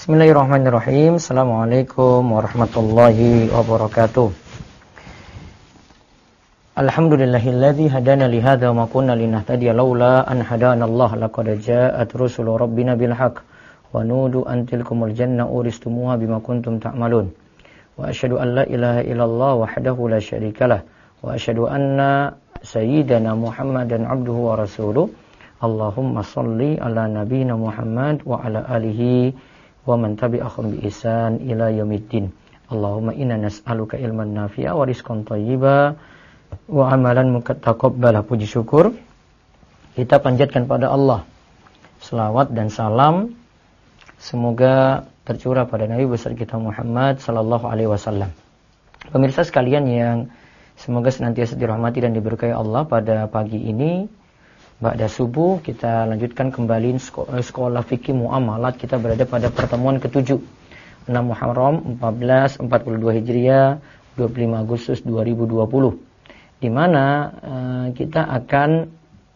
Bismillahirrahmanirrahim. Assalamualaikum warahmatullahi wabarakatuh. Alhamdulillahilladzi hadana li hadza wa ma kunna linahtadiya laula an hadanallahu laqad ja'at rusulu rabbina bil haqq wa nudu an tilkumul janna uristumuha bima kuntum ta'malun. Wa asyhadu an la ilaha illallah wahdahu la syarikalah wa asyhadu anna sayyidana Muhammadan abduhu wa rasuluh. Allahumma shalli ala nabiyyina Muhammad wa ala alihi wa man tabi'ahum bi ihsan ila yaumiddin. Allahumma inna nas'aluka ilman nafi'a wa rizqan thayyiba wa amalan mutaqabbala. Puji syukur kita panjatkan pada Allah. Selawat dan salam semoga tercurah pada Nabi besar kita Muhammad sallallahu alaihi wasallam. Pemirsa sekalian yang semoga senantiasa dirahmati dan diberkahi Allah, pada pagi ini ba'da subuh kita lanjutkan kembali sekolah fikih muamalat. Kita berada pada pertemuan ke-7, 6 Muharram 1442 Hijriah, 25 Agustus 2020, di mana kita akan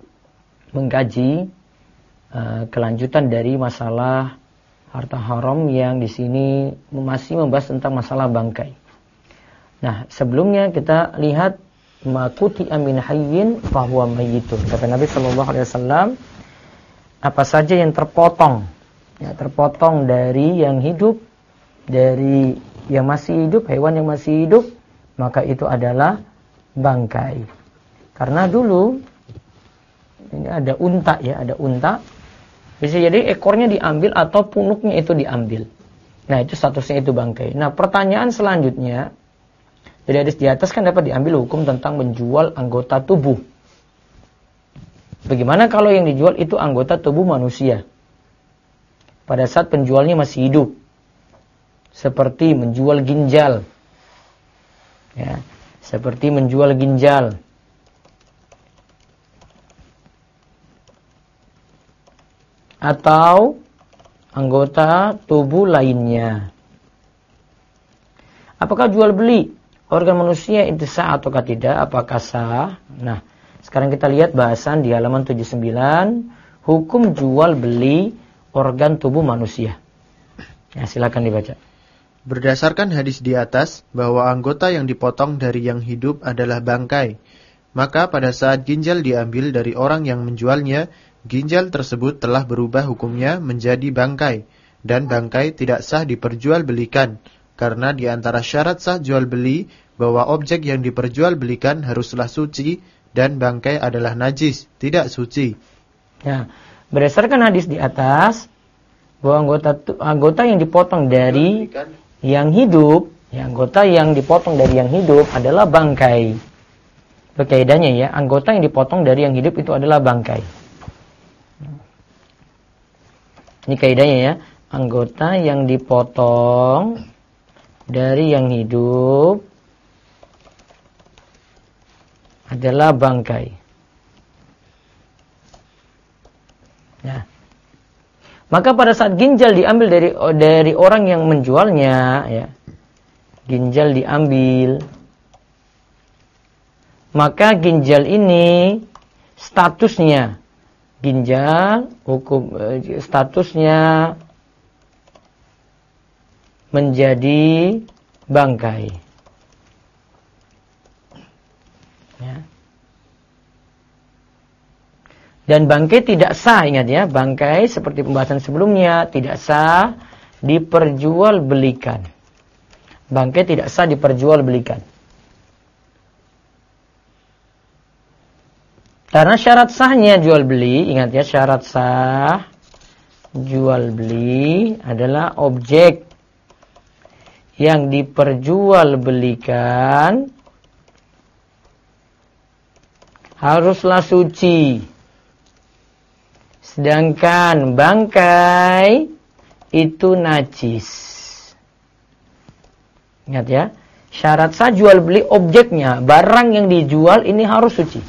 mengkaji kelanjutan dari masalah harta haram yang di sini masih membahas tentang masalah bangkai. Nah, sebelumnya kita lihat makuti amin hayyin fahuwa mayyitun. Kata Nabi sallallahu alaihi wasallam, apa saja yang terpotong, ya, terpotong dari yang hidup, dari yang masih hidup, hewan yang masih hidup, maka itu adalah bangkai. Karena dulu ini ada unta, ya, ada unta. Bisa jadi ekornya diambil atau punuknya itu diambil. Nah, itu statusnya itu bangkai. Nah, pertanyaan selanjutnya, dari hadis di atas kan dapat diambil hukum tentang menjual anggota tubuh. Bagaimana kalau yang dijual itu anggota tubuh manusia pada saat penjualnya masih hidup? Seperti menjual ginjal, ya, seperti menjual ginjal, atau anggota tubuh lainnya. Apakah jual beli organ manusia itu sah ataukah tidak? Apakah sah? Nah, sekarang kita lihat bahasan di halaman 79, hukum jual beli organ tubuh manusia. Ya, silakan dibaca. Berdasarkan hadis di atas bahwa anggota yang dipotong dari yang hidup adalah bangkai, maka pada saat ginjal diambil dari orang yang menjualnya, ginjal tersebut telah berubah hukumnya menjadi bangkai, dan bangkai tidak sah diperjualbelikan, karena di antara syarat sah jual beli bahwa objek yang diperjualbelikan haruslah suci, dan bangkai adalah najis, tidak suci. Ya, berdasarkan hadis di atas bahwa anggota yang dipotong dari yang hidup, ya, anggota yang dipotong dari yang hidup adalah bangkai. Berkaidahnya, ya, anggota yang dipotong dari yang hidup itu adalah bangkai. Ini kaidahnya, ya, anggota yang dipotong dari yang hidup adalah bangkai. Nah, maka pada saat ginjal diambil dari orang yang menjualnya, ya, ginjal diambil, maka ginjal ini statusnya statusnya menjadi bangkai. Ya. Dan bangkai tidak sah, ingat, ya, bangkai seperti pembahasan sebelumnya tidak sah diperjualbelikan. Bangkai tidak sah diperjualbelikan. Karena syarat sahnya jual beli, ingat, ya, syarat sah jual beli adalah objek yang diperjualbelikan haruslah suci. Sedangkan bangkai itu najis. Ingat, ya, syarat sah jual beli objeknya, barang yang dijual ini harus suci.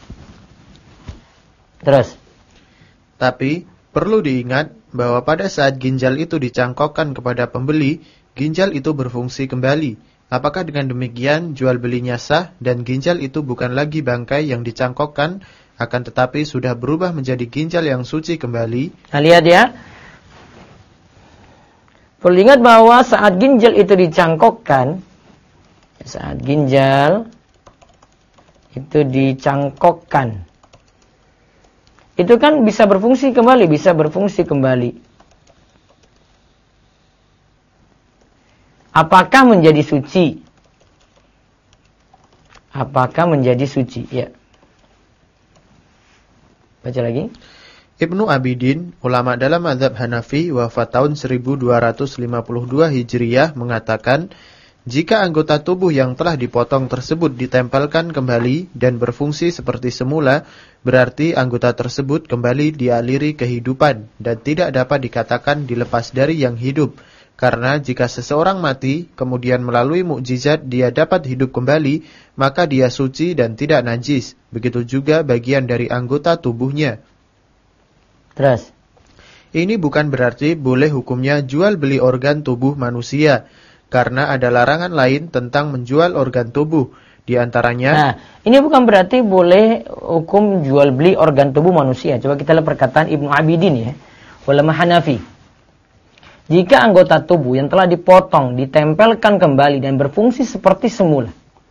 Terus. Tapi perlu diingat bahwa pada saat ginjal itu dicangkokkan kepada pembeli, ginjal itu berfungsi kembali. Apakah dengan demikian jual belinya sah dan ginjal itu bukan lagi bangkai yang dicangkokkan, akan tetapi sudah berubah menjadi ginjal yang suci kembali? Nah, lihat, ya. Perlu ingat bahwa saat ginjal itu dicangkokkan, itu kan bisa berfungsi kembali. Apakah menjadi suci? Ya. Baca lagi. Ibnu Abidin, ulama dalam mazhab Hanafi, wafat tahun 1252 Hijriyah, mengatakan, jika anggota tubuh yang telah dipotong tersebut ditempelkan kembali dan berfungsi seperti semula, berarti anggota tersebut kembali dialiri kehidupan dan tidak dapat dikatakan dilepas dari yang hidup. Karena jika seseorang mati, kemudian melalui mukjizat dia dapat hidup kembali, maka dia suci dan tidak najis. Begitu juga bagian dari anggota tubuhnya. Terus. Ini bukan berarti boleh hukumnya jual beli organ tubuh manusia, karena ada larangan lain tentang menjual organ tubuh. Di antaranya, nah, ini bukan berarti boleh hukum jual beli organ tubuh manusia. Coba kita lihat perkataan Ibnu Abidin ya, ulama Hanafi. Jika anggota tubuh yang telah dipotong ditempelkan kembali dan berfungsi seperti semula,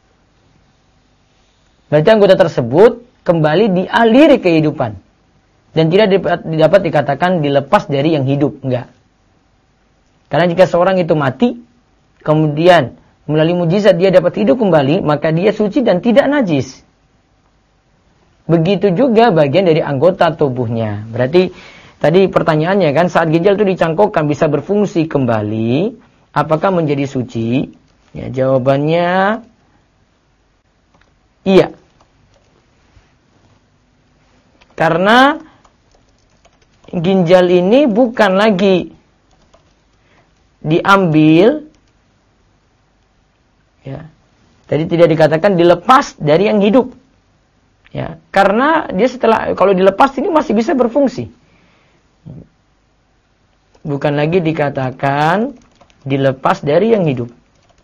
berarti anggota tersebut kembali dialiri kehidupan. Dan tidak dapat dikatakan dilepas dari yang hidup. Enggak. Karena jika seorang itu mati, kemudian melalui mujizat dia dapat hidup kembali, maka dia suci dan tidak najis. Begitu juga bagian dari anggota tubuhnya. Berarti tadi pertanyaannya kan, saat ginjal itu dicangkokkan bisa berfungsi kembali, apakah menjadi suci? Ya, jawabannya iya. Karena ginjal ini bukan lagi diambil, ya. Jadi tidak dikatakan dilepas dari yang hidup, ya. Karena dia kalau dilepas ini masih bisa berfungsi, bukan lagi dikatakan dilepas dari yang hidup.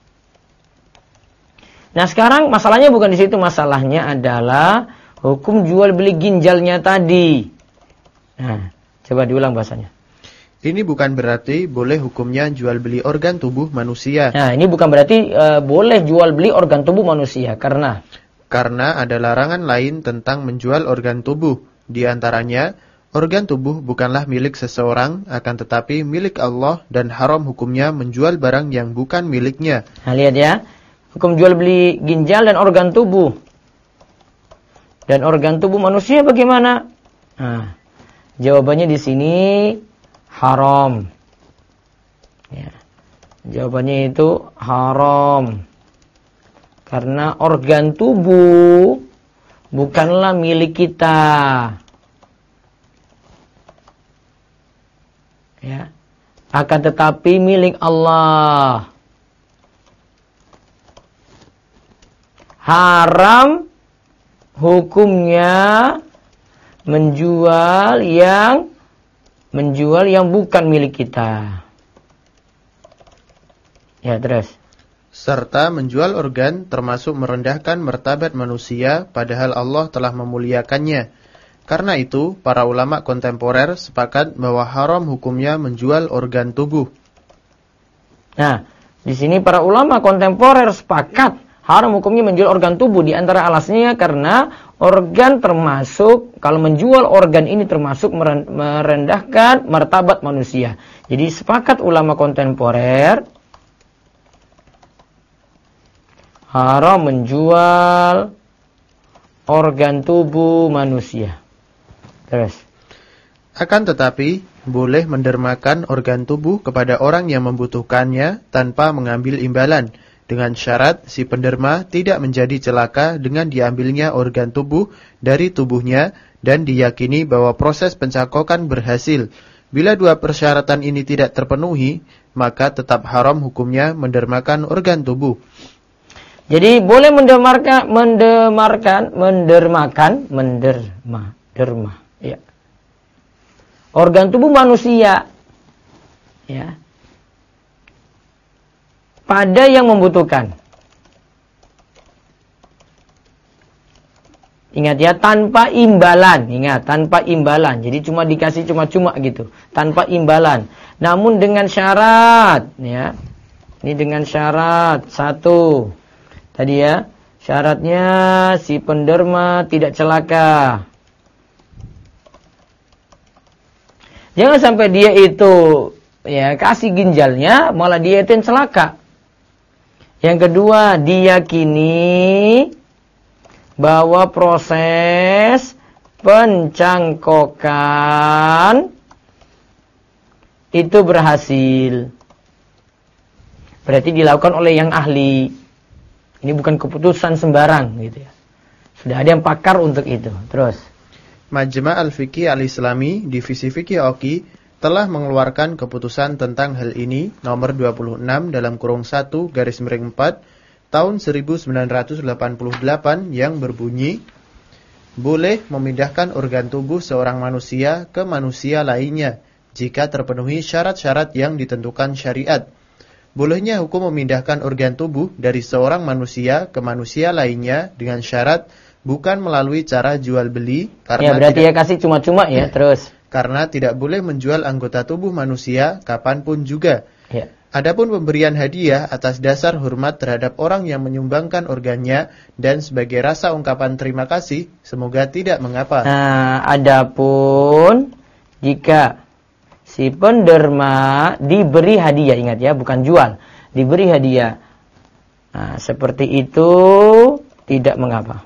Nah sekarang masalahnya bukan di situ, masalahnya adalah hukum jual beli ginjalnya tadi. Nah, coba diulang bahasanya. Ini bukan berarti boleh hukumnya jual beli organ tubuh manusia. Nah, ini bukan berarti boleh jual beli organ tubuh manusia. Karena ada larangan lain tentang menjual organ tubuh. Di antaranya, organ tubuh bukanlah milik seseorang, akan tetapi milik Allah dan haram hukumnya menjual barang yang bukan miliknya. Nah, lihat ya. Hukum jual beli ginjal dan organ tubuh. Dan organ tubuh manusia bagaimana? Nah, jawabannya di sini haram. Ya. Jawabannya itu haram. Karena organ tubuh bukanlah milik kita. Ya. Akan tetapi milik Allah. Haram hukumnya menjual yang bukan milik kita. Ya, terus. Serta menjual organ termasuk merendahkan martabat manusia, padahal Allah telah memuliakannya. Karena itu, para ulama kontemporer sepakat bahwa haram hukumnya menjual organ tubuh. Nah, di sini para ulama kontemporer sepakat haram hukumnya menjual organ tubuh. Di antara alasannya karena organ termasuk, kalau menjual organ ini termasuk merendahkan martabat manusia. Jadi sepakat ulama kontemporer haram menjual organ tubuh manusia. Terus. Akan tetapi, boleh mendermakan organ tubuh kepada orang yang membutuhkannya tanpa mengambil imbalan, dengan syarat si penderma tidak menjadi celaka dengan diambilnya organ tubuh dari tubuhnya dan diyakini bahwa proses pencangkokan berhasil. Bila dua persyaratan ini tidak terpenuhi, maka tetap haram hukumnya mendermakan organ tubuh. Jadi boleh menderma, ya. Organ tubuh manusia, ya, pada yang membutuhkan. Ingat ya, tanpa imbalan. Ingat, tanpa imbalan. Jadi cuma dikasih cuma-cuma gitu, tanpa imbalan. Namun dengan syarat, ya. Ini dengan syarat satu. Tadi ya, syaratnya si penderma tidak celaka. Jangan sampai dia itu ya kasih ginjalnya, malah dia itu yang celaka. Yang kedua, diyakini bahwa proses pencangkokan itu berhasil. Berarti dilakukan oleh yang ahli. Ini bukan keputusan sembarang gitu ya. Sudah ada yang pakar untuk itu. Terus, Majma' Al-Fiqih Al-Islami Divisi Fikih OKI telah mengeluarkan keputusan tentang hal ini nomor 26 dalam kurung 1/4 tahun 1988 yang berbunyi, boleh memindahkan organ tubuh seorang manusia ke manusia lainnya jika terpenuhi syarat-syarat yang ditentukan syariat. Bolehnya hukum memindahkan organ tubuh dari seorang manusia ke manusia lainnya dengan syarat bukan melalui cara jual beli, karena ya berarti ya kasih cuma-cuma ya. Terus, karena tidak boleh menjual anggota tubuh manusia kapanpun juga. ya. Adapun pemberian hadiah atas dasar hormat terhadap orang yang menyumbangkan organnya dan sebagai rasa ungkapan terima kasih, semoga tidak mengapa. Nah, adapun jika si penderma diberi hadiah, ingat ya, bukan jual, diberi hadiah. Nah, seperti itu tidak mengapa.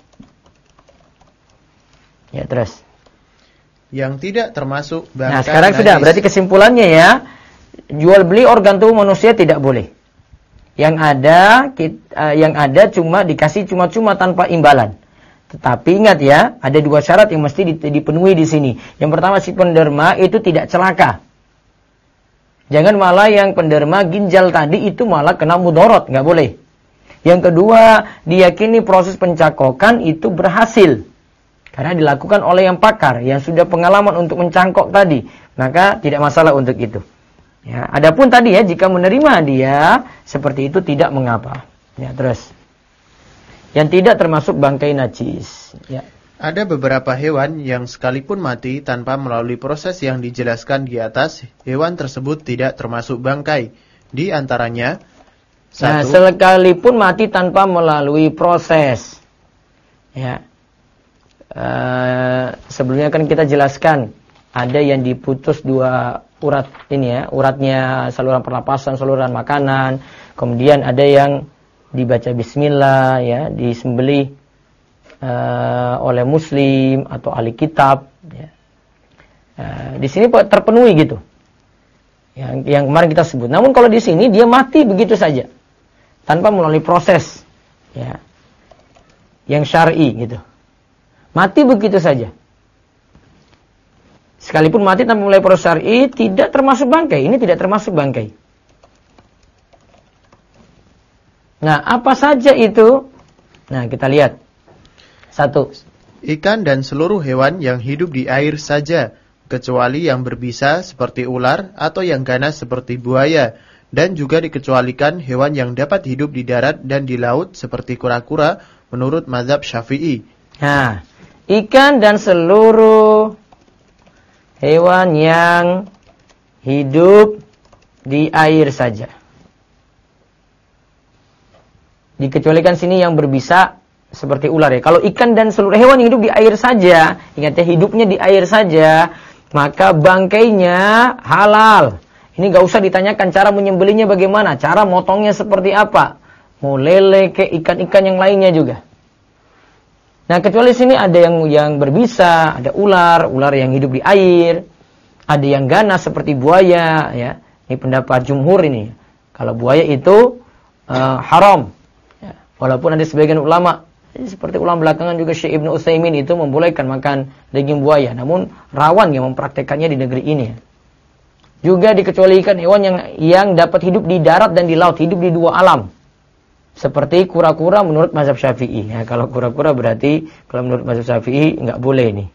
Ya, terus. Yang tidak termasuk bangkai. Nah, sekarang najis. Sudah, berarti kesimpulannya ya, jual beli organ tubuh manusia tidak boleh. Yang ada cuma dikasih cuma-cuma tanpa imbalan. Tetapi ingat ya, ada dua syarat yang mesti dipenuhi di sini. Yang pertama, si penderma itu tidak celaka. Jangan malah yang penderma ginjal tadi itu malah kena mudorot, nggak boleh. Yang kedua, diyakini proses pencakokan itu berhasil. Karena dilakukan oleh yang pakar, yang sudah pengalaman untuk mencangkok tadi. Maka tidak masalah untuk itu. Ya, adapun tadi ya, jika menerima dia seperti itu tidak mengapa. Ya, terus. Yang tidak termasuk bangkai najis. Ya. Ada beberapa hewan yang sekalipun mati tanpa melalui proses yang dijelaskan di atas, hewan tersebut tidak termasuk bangkai. Di antaranya, nah, sekalipun mati tanpa melalui proses. Ya. Sebelumnya kan kita jelaskan, ada yang diputus dua urat ini ya, uratnya saluran pernapasan, saluran makanan. Kemudian ada yang dibaca bismillah ya, disembelih oleh muslim atau ahli kitab ya. Di sini terpenuhi gitu. Yang kemarin kita sebut. Namun kalau di sini dia mati begitu saja tanpa melalui proses ya, yang syar'i gitu. Mati begitu saja. Sekalipun mati tanpa melalui proses syar'i tidak termasuk bangkai. Ini tidak termasuk bangkai. Nah, apa saja itu? Nah, kita lihat. 1. Ikan dan seluruh hewan yang hidup di air saja, kecuali yang berbisa seperti ular atau yang ganas seperti buaya, dan juga dikecualikan hewan yang dapat hidup di darat dan di laut seperti kura-kura menurut mazhab Syafi'i. Nah, ikan dan seluruh hewan yang hidup di air saja. Dikecualikan sini yang berbisa seperti ular ya. Kalau ikan dan seluruh hewan yang hidup di air saja, ingat ya, hidupnya di air saja, maka bangkainya halal. Ini gak usah ditanyakan cara menyembelihnya bagaimana, cara motongnya seperti apa. Mau lele ke ikan-ikan yang lainnya juga. Nah, kecuali sini ada yang berbisa, ada ular yang hidup di air, ada yang ganas seperti buaya ya. Ini pendapat jumhur ini. Kalau buaya itu haram. Ya. Walaupun ada sebagian ulama, seperti ulama belakangan juga Syekh Ibnu Utsaimin itu membolehkan makan daging buaya, namun rawan yang mempraktekannya di negeri ini. Juga dikecualikan hewan yang dapat hidup di darat dan di laut, hidup di dua alam. Seperti kura-kura menurut mazhab Syafi'i. Ya, kalau kura-kura berarti kalau menurut mazhab Syafi'i enggak boleh nih.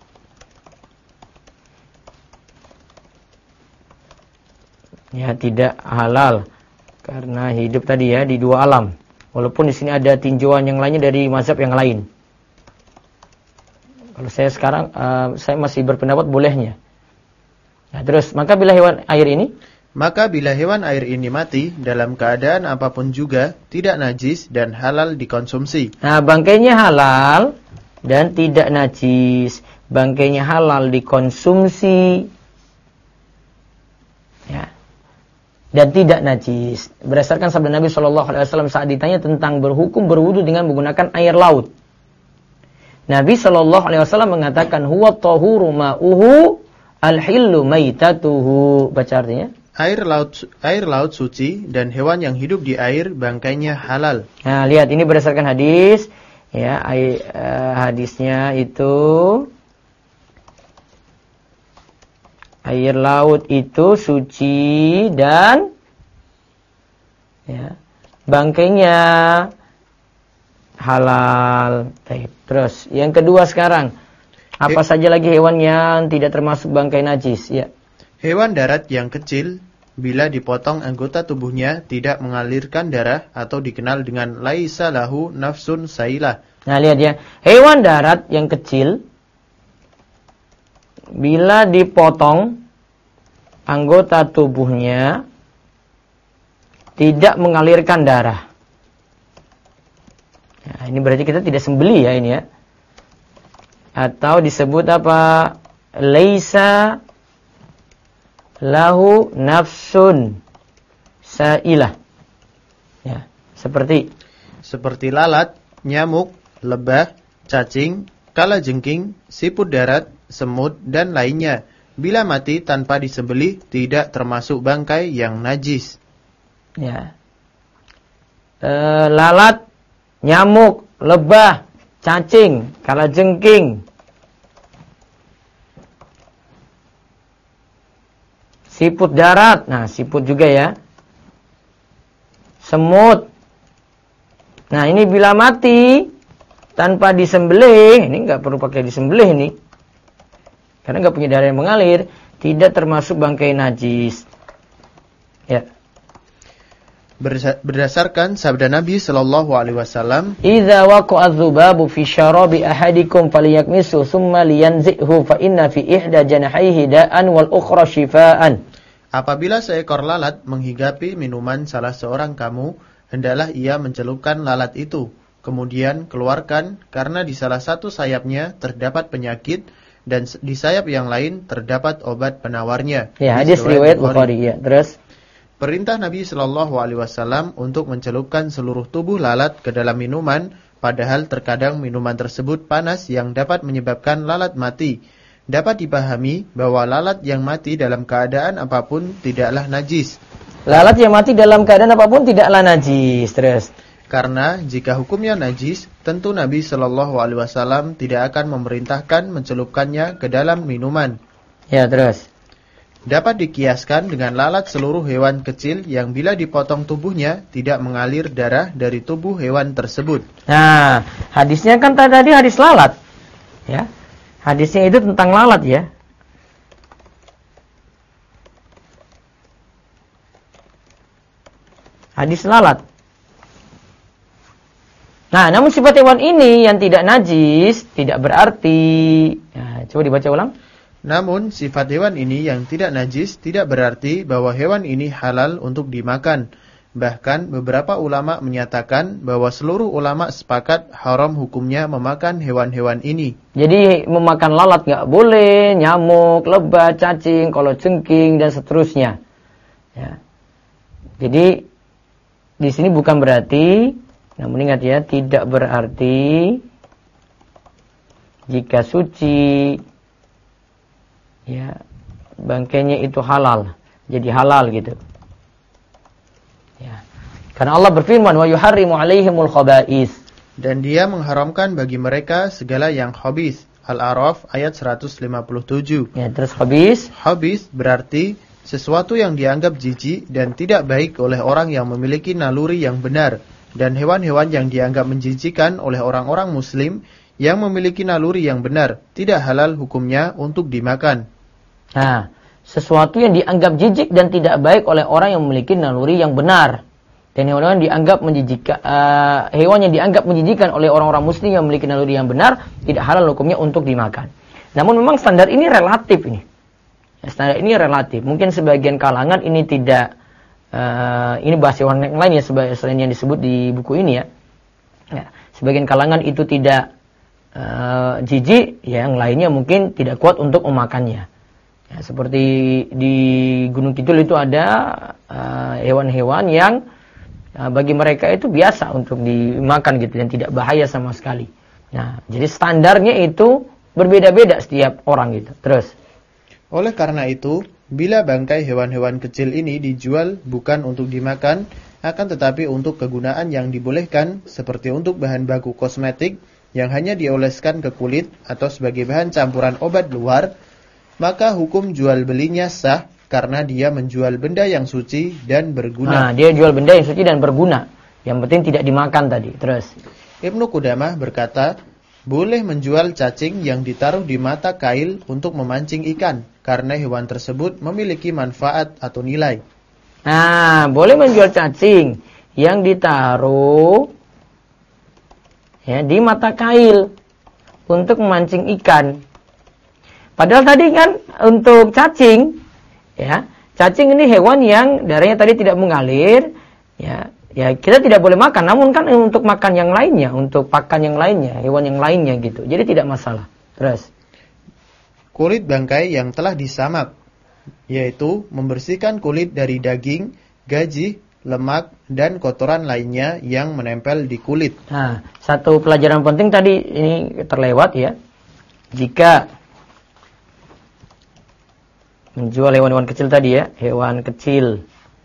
Ya, tidak halal karena hidup tadi ya di dua alam. Walaupun di sini ada tinjauan yang lainnya dari mazhab yang lain. Kalau saya sekarang saya masih berpendapat bolehnya. Nah, terus maka bila hewan air ini mati dalam keadaan apapun juga tidak najis dan halal dikonsumsi. Nah, bangkainya halal dan tidak najis. Bangkainya halal dikonsumsi. Ya. Dan tidak najis. Berdasarkan sabda Nabi SAW saat ditanya tentang berhukum berwudu dengan menggunakan air laut. Nabi SAW mengatakan huwa tahuru ma'uhu al-hillu maitatuhu. Baca artinya. Air laut suci dan hewan yang hidup di air bangkainya halal. Nah, lihat ini berdasarkan hadis. Ya, hadisnya itu air laut itu suci dan ya, bangkainya halal. Terus yang kedua sekarang, apa saja lagi hewan yang tidak termasuk bangkai najis? Ya. Hewan darat yang kecil bila dipotong anggota tubuhnya tidak mengalirkan darah atau dikenal dengan laisa lahu nafsun sailah. Nah, lihat ya. Hewan darat yang kecil bila dipotong anggota tubuhnya tidak mengalirkan darah. Nah, ini berarti kita tidak sembelih ya ini ya. Atau disebut apa? Laisa lahu nafsun sailah. Ya, seperti lalat, nyamuk, lebah, cacing, kalajengking, siput darat, semut dan lainnya. Bila mati tanpa disembelih tidak termasuk bangkai yang najis. Ya. Lalat, nyamuk, lebah, cacing, kalajengking, siput darat, nah siput juga ya, semut. Nah ini bila mati tanpa disembelih, ini nggak perlu pakai disembelih ini, karena nggak punya darah yang mengalir, tidak termasuk bangkai najis. Ya. Berdasarkan sabda Nabi Shallallahu Alaihi Wasallam, "Idza waqa'a dzubabu fi syarabi ahadikum falyakmisu thumma liyanzihhu fa inna fi ihda janahaihi da'an wal ukhra shifaan." Apabila seekor lalat menghigapi minuman salah seorang kamu, hendaklah ia mencelupkan lalat itu, kemudian keluarkan karena di salah satu sayapnya terdapat penyakit dan di sayap yang lain terdapat obat penawarnya. Ya, hadis riwayat Bukhari ya. Terus perintah Nabi Shallallahu Alaihi Wasallam untuk mencelupkan seluruh tubuh lalat ke dalam minuman, padahal terkadang minuman tersebut panas yang dapat menyebabkan lalat mati. Dapat dipahami bahwa lalat yang mati dalam keadaan apapun tidaklah najis. Lalat yang mati dalam keadaan apapun tidaklah najis. Terus karena jika hukumnya najis, tentu Nabi Shallallahu Alaihi Wasallam tidak akan memerintahkan mencelupkannya ke dalam minuman. Ya, terus dapat dikiaskan dengan lalat seluruh hewan kecil yang bila dipotong tubuhnya tidak mengalir darah dari tubuh hewan tersebut. Nah, hadisnya kan tadi hadis lalat. Ya. Hadisnya itu tentang lalat ya. Hadis lalat. Nah, namun sifat hewan ini yang tidak najis tidak berarti. Nah, coba dibaca ulang. Namun, sifat hewan ini yang tidak najis tidak berarti bahwa hewan ini halal untuk dimakan. Bahkan, beberapa ulama menyatakan bahwa seluruh ulama sepakat haram hukumnya memakan hewan-hewan ini. Jadi, memakan lalat nggak boleh, nyamuk, lebah, cacing, kalajengking, dan seterusnya. Ya. Jadi, di sini bukan berarti, namun ingat ya, tidak berarti jika suci, ya, bangkainya itu halal, jadi halal gitu. Ya. Karena Allah berfirman, wa yuharrimu 'alaihimul khaba'is. Dan dia mengharamkan bagi mereka segala yang khabith. Al-A'raf ayat 157. Ya, terus khabith. Khabith berarti sesuatu yang dianggap jijik dan tidak baik oleh orang yang memiliki naluri yang benar, dan hewan-hewan yang dianggap menjijikan oleh orang-orang muslim yang memiliki naluri yang benar, tidak halal hukumnya untuk dimakan. Nah, sesuatu yang dianggap jijik dan tidak baik oleh orang yang memiliki naluri yang benar Dan hewan dianggap menjijikkan, hewan yang dianggap menjijikkan oleh orang-orang muslim yang memiliki naluri yang benar, tidak halal hukumnya untuk dimakan. Namun memang standar ini relatif ini. Standar ini relatif. Mungkin sebagian kalangan ini tidak, ini bahas hewan yang lain ya, selain yang disebut di buku ini ya. Sebagian kalangan itu tidak jijik, yang lainnya mungkin tidak kuat untuk memakannya. Ya, seperti di Gunung Kidul itu ada hewan-hewan yang bagi mereka itu biasa untuk dimakan gitu dan tidak bahaya sama sekali. Nah, jadi standarnya itu berbeda-beda setiap orang gitu. Terus, oleh karena itu, bila bangkai hewan-hewan kecil ini dijual bukan untuk dimakan, akan tetapi untuk kegunaan yang dibolehkan, seperti untuk bahan baku kosmetik yang hanya dioleskan ke kulit atau sebagai bahan campuran obat luar, maka hukum jual belinya sah karena dia menjual benda yang suci dan berguna. Nah, dia jual benda yang suci dan berguna. Yang penting tidak dimakan tadi. Terus, Ibnu Qudamah berkata, boleh menjual cacing yang ditaruh di mata kail untuk memancing ikan, karena hewan tersebut memiliki manfaat atau nilai. nah, boleh menjual cacing yang ditaruh ya, di mata kail untuk memancing ikan. Padahal tadi kan untuk cacing, ya, cacing ini hewan yang darahnya tadi tidak mengalir, ya kita tidak boleh makan. Namun kan untuk makan yang lainnya, untuk pakan yang lainnya, hewan yang lainnya gitu. Jadi tidak masalah. Terus, kulit bangkai yang telah disamak, yaitu membersihkan kulit dari daging, gaji, lemak, dan kotoran lainnya yang menempel di kulit. nah, satu pelajaran penting tadi ini terlewat ya. Jika menjual hewan-hewan kecil tadi ya, hewan kecil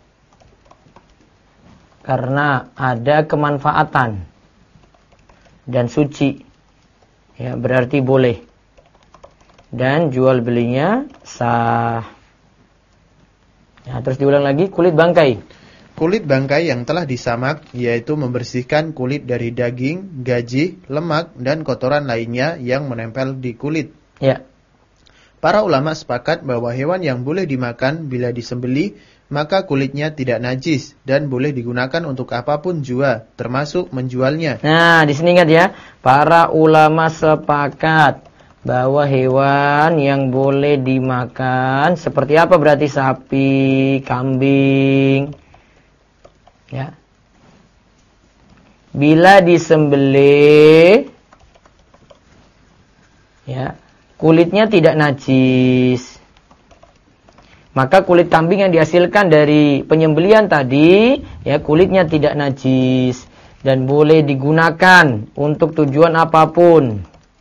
karena ada kemanfaatan dan suci, ya berarti boleh. Dan jual belinya sah. Nah, terus diulang lagi, kulit bangkai. Kulit bangkai yang telah disamak, yaitu membersihkan kulit dari daging, gaji, lemak, dan kotoran lainnya yang menempel di kulit. Ya. Para ulama sepakat bahwa hewan yang boleh dimakan bila disembelih, maka kulitnya tidak najis dan boleh digunakan untuk apapun jua, termasuk menjualnya. Nah, di sini ingat ya, para ulama sepakat bahwa hewan yang boleh dimakan seperti apa berarti sapi, kambing, ya. Bila disembelih, ya, kulitnya tidak najis. Maka kulit kambing yang dihasilkan dari penyembelihan tadi, ya kulitnya tidak najis dan boleh digunakan untuk tujuan apapun.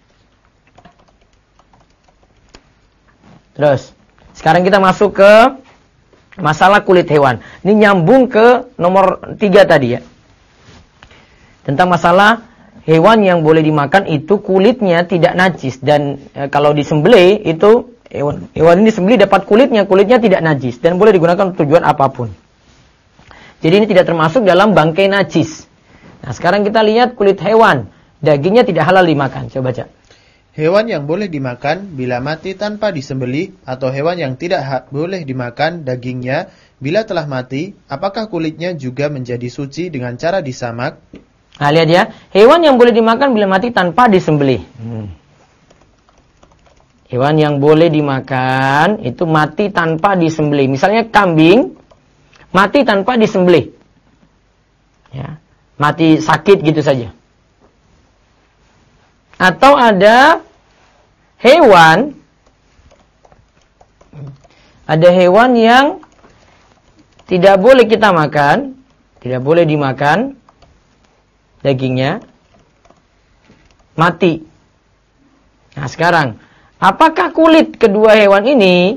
Terus, sekarang kita masuk ke masalah kulit hewan. Ini nyambung ke nomor 3 tadi ya. Tentang masalah hewan yang boleh dimakan itu kulitnya tidak najis. Dan kalau disembelih itu hewan ini disembelih dapat kulitnya tidak najis. Dan boleh digunakan untuk tujuan apapun. Jadi ini tidak termasuk dalam bangkai najis. Nah sekarang kita lihat kulit hewan. Dagingnya tidak halal dimakan. Coba baca. Hewan yang boleh dimakan bila mati tanpa disembelih, atau hewan yang tidak boleh dimakan dagingnya bila telah mati, apakah kulitnya juga menjadi suci dengan cara disamak? Nah lihat ya, hewan yang boleh dimakan bila mati tanpa disembelih. Hewan yang boleh dimakan itu mati tanpa disembelih. Misalnya kambing mati tanpa disembelih, ya, mati sakit gitu saja. Atau ada hewan yang tidak boleh kita makan, tidak boleh dimakan dagingnya, mati. Nah sekarang, apakah kulit kedua hewan ini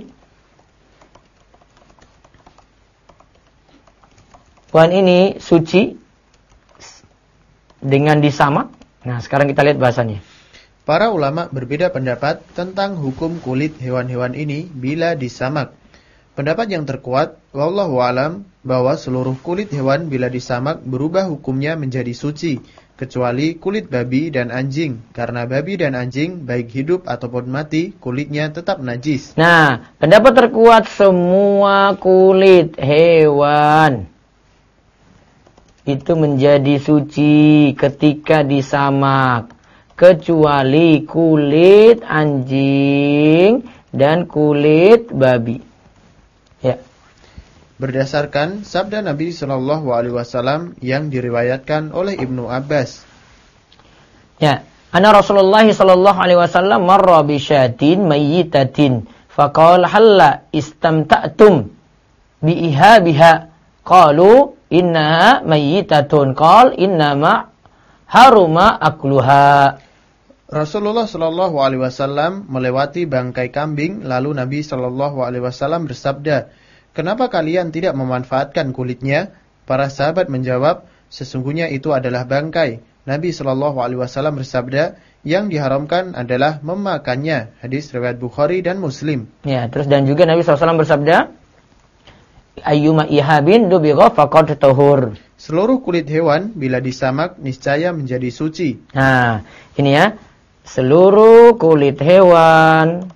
suci dengan disamak? Nah sekarang kita lihat bahasannya. Para ulama berbeda pendapat tentang hukum kulit hewan-hewan ini bila disamak. Pendapat yang terkuat, wallahu alam, bahwa seluruh kulit hewan bila disamak berubah hukumnya menjadi suci, kecuali kulit babi dan anjing, karena babi dan anjing baik hidup ataupun mati kulitnya tetap najis. Nah, pendapat terkuat semua kulit hewan itu menjadi suci ketika disamak, kecuali kulit anjing dan kulit babi. Ya. Berdasarkan sabda Nabi Shallallahu Alaihi Wasallam yang diriwayatkan oleh Ibnu Abbas. Ya, anna Rasulullah Shallallahu Alaihi Wasallam marra bi syatin mayyitatin, faqala halla istamta'tum bi ihabiha, qalu innaha mayyitatun, qala innama haruma akluha. Rasulullah Shallallahu Alaihi Wasallam melewati bangkai kambing, lalu Nabi Shallallahu Alaihi Wasallam bersabda, "Kenapa kalian tidak memanfaatkan kulitnya?" Para sahabat menjawab, "Sesungguhnya itu adalah bangkai." Nabi Shallallahu Alaihi Wasallam bersabda, "Yang diharamkan adalah memakannya." Hadis riwayat Bukhari dan Muslim. Ya, terus dan juga Nabi SAW bersabda, "Ayyuma ihabin dubigha faqad tahur." Seluruh kulit hewan bila disamak niscaya menjadi suci. Nah, ini ya. Seluruh kulit hewan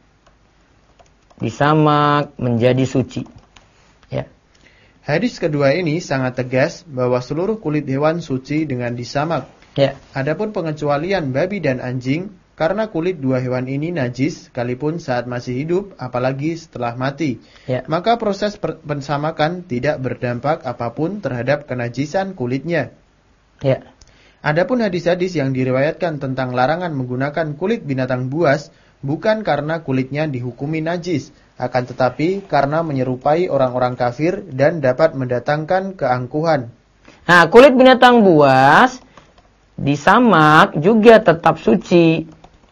disamak menjadi suci. Ya. Hadis kedua ini sangat tegas bahwa seluruh kulit hewan suci dengan disamak. Ya. Adapun pengecualian babi dan anjing karena kulit dua hewan ini najis sekalipun saat masih hidup, apalagi setelah mati. Ya. Maka proses pensamakan tidak berdampak apapun terhadap kenajisan kulitnya. Ya. Adapun hadis-hadis yang diriwayatkan tentang larangan menggunakan kulit binatang buas bukan karena kulitnya dihukumi najis, akan tetapi karena menyerupai orang-orang kafir dan dapat mendatangkan keangkuhan. Nah, kulit binatang buas disamak juga tetap suci,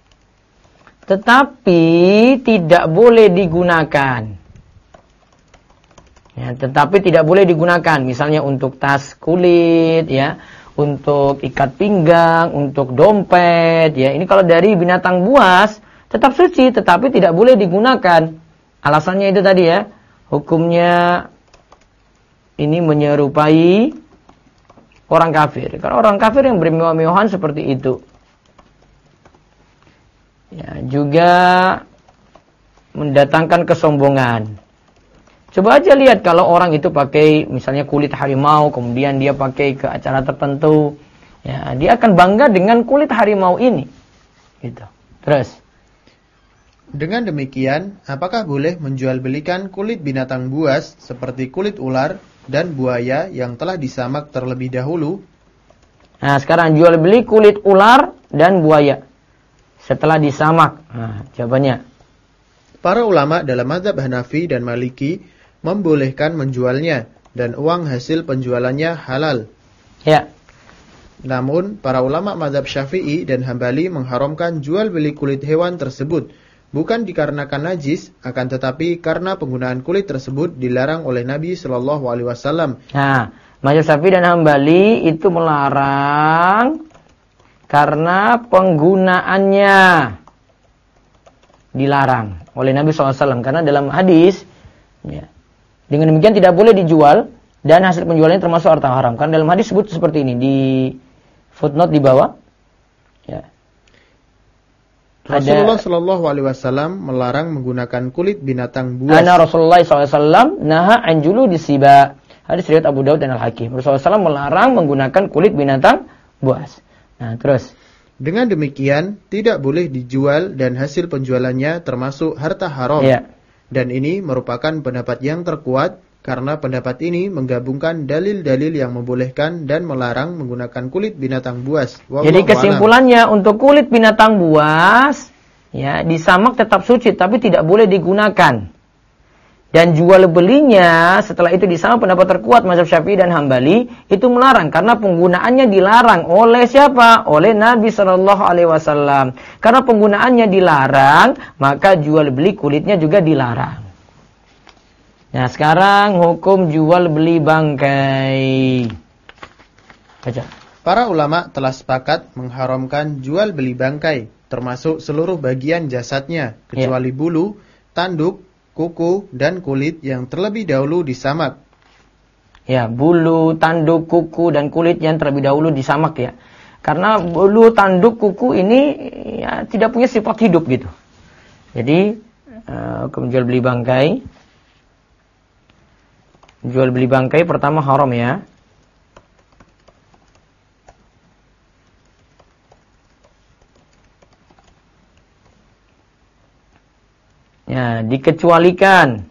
tetapi tidak boleh digunakan. Ya, tetapi tidak boleh digunakan, misalnya untuk tas kulit, ya, untuk ikat pinggang, untuk dompet, ya. Ini kalau dari binatang buas tetap suci, tetapi tidak boleh digunakan. Alasannya itu tadi ya, hukumnya ini menyerupai orang kafir. Karena orang kafir yang bermewah-mewahan seperti itu. Ya, juga mendatangkan kesombongan. Coba aja lihat kalau orang itu pakai misalnya kulit harimau, kemudian dia pakai ke acara tertentu, ya, dia akan bangga dengan kulit harimau ini. Gitu. Terus, dengan demikian, apakah boleh menjual belikan kulit binatang buas seperti kulit ular dan buaya yang telah disamak terlebih dahulu? Nah, sekarang jual beli kulit ular dan buaya setelah disamak. Nah, jawabannya. Para ulama dalam mazhab Hanafi dan Maliki membolehkan menjualnya dan uang hasil penjualannya halal. Ya. Namun, para ulama mazhab Syafi'i dan Hambali mengharamkan jual beli kulit hewan tersebut, bukan dikarenakan najis, akan tetapi karena penggunaan kulit tersebut dilarang oleh Nabi Shallallahu Alaihi Wasallam. Nah, mazhab Syafi'i dan Hambali itu melarang karena penggunaannya dilarang oleh Nabi SAW. Karena dalam hadis, ya, dengan demikian tidak boleh dijual dan hasil penjualannya termasuk harta haram. Karena dalam hadis sebut seperti ini di footnote di bawah. Ya. Rasulullah Shallallahu Alaihi Wasallam melarang menggunakan kulit binatang buas. Ana Rasulullah SAW naha anjulu disiba. Hadis riwayat Abu Daud dan Al Hakim. Rasulullah SAW melarang menggunakan kulit binatang buas. Nah, terus. Dengan demikian tidak boleh dijual dan hasil penjualannya termasuk harta haram. Ya. Dan ini merupakan pendapat yang terkuat karena pendapat ini menggabungkan dalil-dalil yang membolehkan dan melarang menggunakan kulit binatang buas. Jadi kesimpulannya untuk kulit binatang buas, ya, disamak tetap suci tapi tidak boleh digunakan. Dan jual belinya setelah itu disamak, pendapat terkuat mazhab Syafi'i dan Hambali itu melarang karena penggunaannya dilarang oleh siapa? Oleh Nabi Shallallahu Alaihi Wasallam. Karena penggunaannya dilarang, maka jual beli kulitnya juga dilarang. Nah, sekarang hukum jual beli bangkai. Baca. Para ulama telah sepakat mengharamkan jual beli bangkai, termasuk seluruh bagian jasadnya, kecuali bulu, tanduk, kuku, dan kulit yang terlebih dahulu disamak. Ya, bulu, tanduk, kuku, dan kulit yang terlebih dahulu disamak ya. Karena bulu, tanduk, kuku ini ya, tidak punya sifat hidup gitu. Jadi, jual beli bangkai. Jual beli bangkai pertama haram ya. Ya, dikecualikan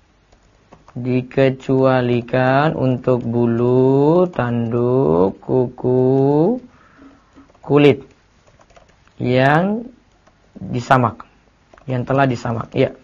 untuk bulu, tanduk, kuku, kulit yang disamak, yang telah disamak. Ya.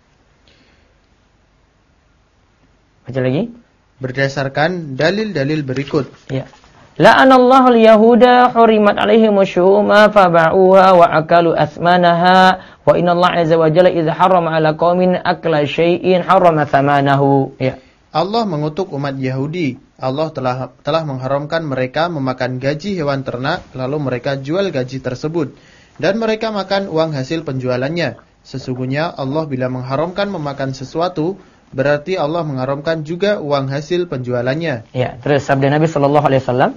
Baca lagi. Berdasarkan dalil-dalil berikut. Ya. La'anallahu al-yahuda hurimat alaihim syuhuma faba'uha wa akalu asmanaha wa innallaha azza wa jalla idza harrama ala qaumin akla syai'in harrama thamanahu. Ya. Allah mengutuk umat Yahudi. Allah telah mengharamkan mereka memakan gaji hewan ternak, lalu mereka jual gaji tersebut dan mereka makan uang hasil penjualannya. Sesungguhnya Allah bila mengharamkan memakan sesuatu, berarti Allah mengharamkan juga uang hasil penjualannya. Ya, terus sabda Nabi sallallahu alaihi wasallam,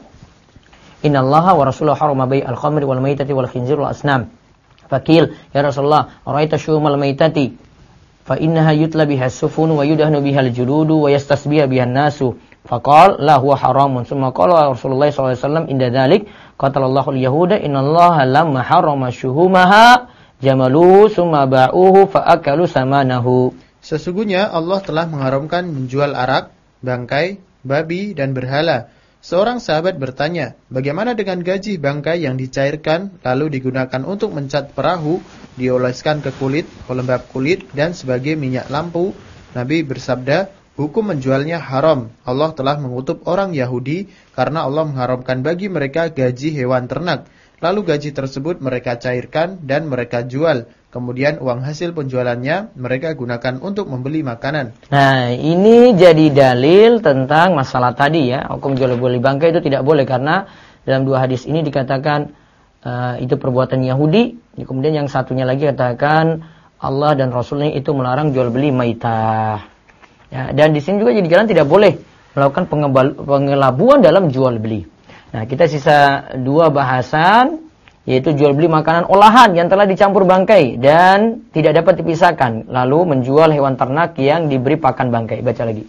"Innallaha wa rasuluhu harama bai'al khamri wal maitati wal khinzir wal asnam." Faqil, "Ya Rasulullah, araita syumal maitati fa innaha yutla biha as-sufun wa yudahnu biha al-juludu wa yastasbiha biha an-nasu." Faqala, "La huwa haramun." Tsumma qala Rasulullah sallallahu alaihi wasallam, "Inda dzalik qatalallahu al-yahuda innallaha lamma harama syuhumaha jamalu tsumma ba'uhu fa akalu samanahu." Sesungguhnya Allah telah mengharamkan menjual arak, bangkai, babi, dan berhala. Seorang sahabat bertanya, bagaimana dengan gaji bangkai yang dicairkan, lalu digunakan untuk mencat perahu, dioleskan ke kulit, pelembab kulit, dan sebagai minyak lampu? Nabi bersabda, hukum menjualnya haram. Allah telah mengutuk orang Yahudi karena Allah mengharamkan bagi mereka gaji hewan ternak. Lalu gaji tersebut mereka cairkan dan mereka jual. Kemudian uang hasil penjualannya mereka gunakan untuk membeli makanan. Nah, ini jadi dalil tentang masalah tadi ya. Hukum jual beli bangkai itu tidak boleh karena dalam dua hadis ini dikatakan itu perbuatan Yahudi. Kemudian yang satunya lagi katakan Allah dan Rasulnya itu melarang jual beli maitah. Ya, dan di sini juga jadi jalan tidak boleh melakukan pengelabuan dalam jual beli. Nah, kita sisa dua bahasan, yaitu jual beli makanan olahan yang telah dicampur bangkai dan tidak dapat dipisahkan, lalu menjual hewan ternak yang diberi pakan bangkai. Baca lagi.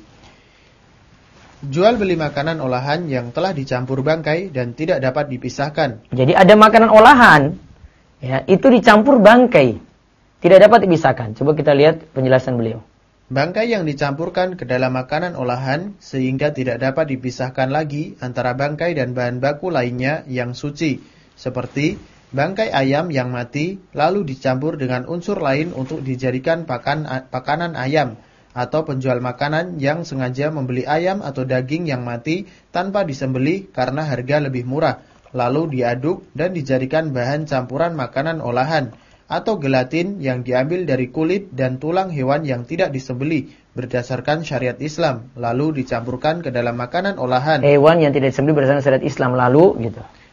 Jual beli makanan olahan yang telah dicampur bangkai dan tidak dapat dipisahkan. Jadi ada makanan olahan, ya, itu dicampur bangkai, tidak dapat dipisahkan. Coba kita lihat penjelasan beliau. Bangkai yang dicampurkan ke dalam makanan olahan sehingga tidak dapat dipisahkan lagi antara bangkai dan bahan baku lainnya yang suci. Seperti bangkai ayam yang mati lalu dicampur dengan unsur lain untuk dijadikan pakanan ayam. Atau penjual makanan yang sengaja membeli ayam atau daging yang mati tanpa disembelih karena harga lebih murah. Lalu diaduk dan dijadikan bahan campuran makanan olahan. Atau gelatin yang diambil dari kulit dan tulang hewan yang tidak disembelih berdasarkan syariat Islam, lalu dicampurkan ke dalam makanan olahan. Hewan yang tidak disembelih berdasarkan syariat Islam, lalu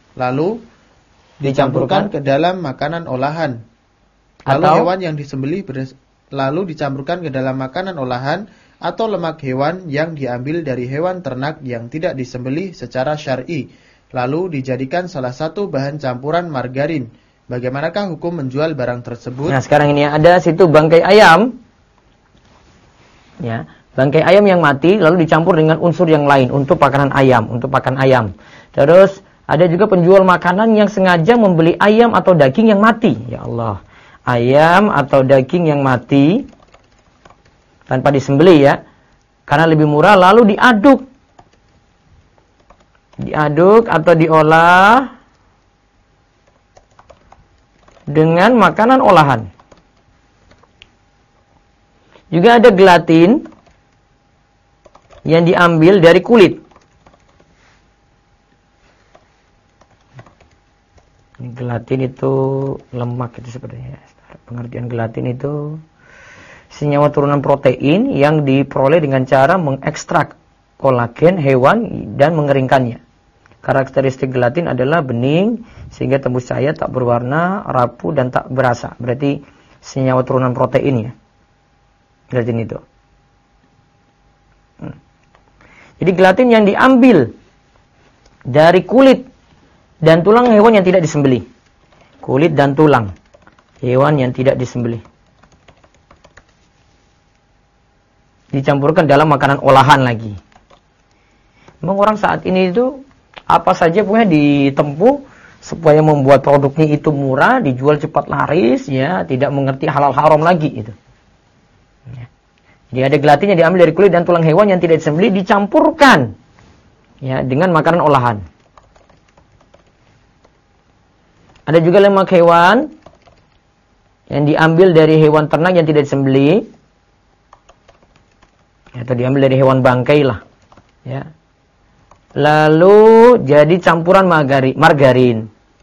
dicampurkan ke dalam makanan olahan. Lalu hewan yang disembelih lalu dicampurkan ke dalam makanan olahan atau lemak hewan yang diambil dari hewan ternak yang tidak disembelih secara syar'i, lalu dijadikan salah satu bahan campuran margarin. Bagaimanakah hukum menjual barang tersebut? Nah, sekarang ini ada situ bangkai ayam. Ya, bangkai ayam yang mati lalu dicampur dengan unsur yang lain untuk pakan ayam. Terus ada juga penjual makanan yang sengaja membeli ayam atau daging yang mati. Ya Allah. Ayam atau daging yang mati tanpa disembelih ya. Karena lebih murah lalu diaduk. Diaduk atau diolah dengan makanan olahan. Juga ada gelatin yang diambil dari kulit. Gelatin itu lemak itu sebenarnya. Pengertian gelatin itu senyawa turunan protein yang diperoleh dengan cara mengekstrak kolagen hewan dan mengeringkannya. Karakteristik gelatin adalah bening sehingga tembus cahaya, tak berwarna, rapuh dan tak berasa. Berarti senyawa turunan protein ya. Gelatin itu. Jadi gelatin yang diambil dari kulit dan tulang hewan yang tidak disembelih. Kulit dan tulang hewan yang tidak disembelih. Dicampurkan dalam makanan olahan lagi. Memang orang saat ini itu apa saja punya ditempuh supaya membuat produknya itu murah, dijual cepat laris, ya, tidak mengerti halal haram lagi itu. Jadi ada gelatin yang diambil dari kulit dan tulang hewan yang tidak disembelih dicampurkan ya dengan makanan olahan. Ada juga lemak hewan yang diambil dari hewan ternak yang tidak disembelih atau diambil dari hewan bangkai lah ya. Lalu jadi campuran margarin.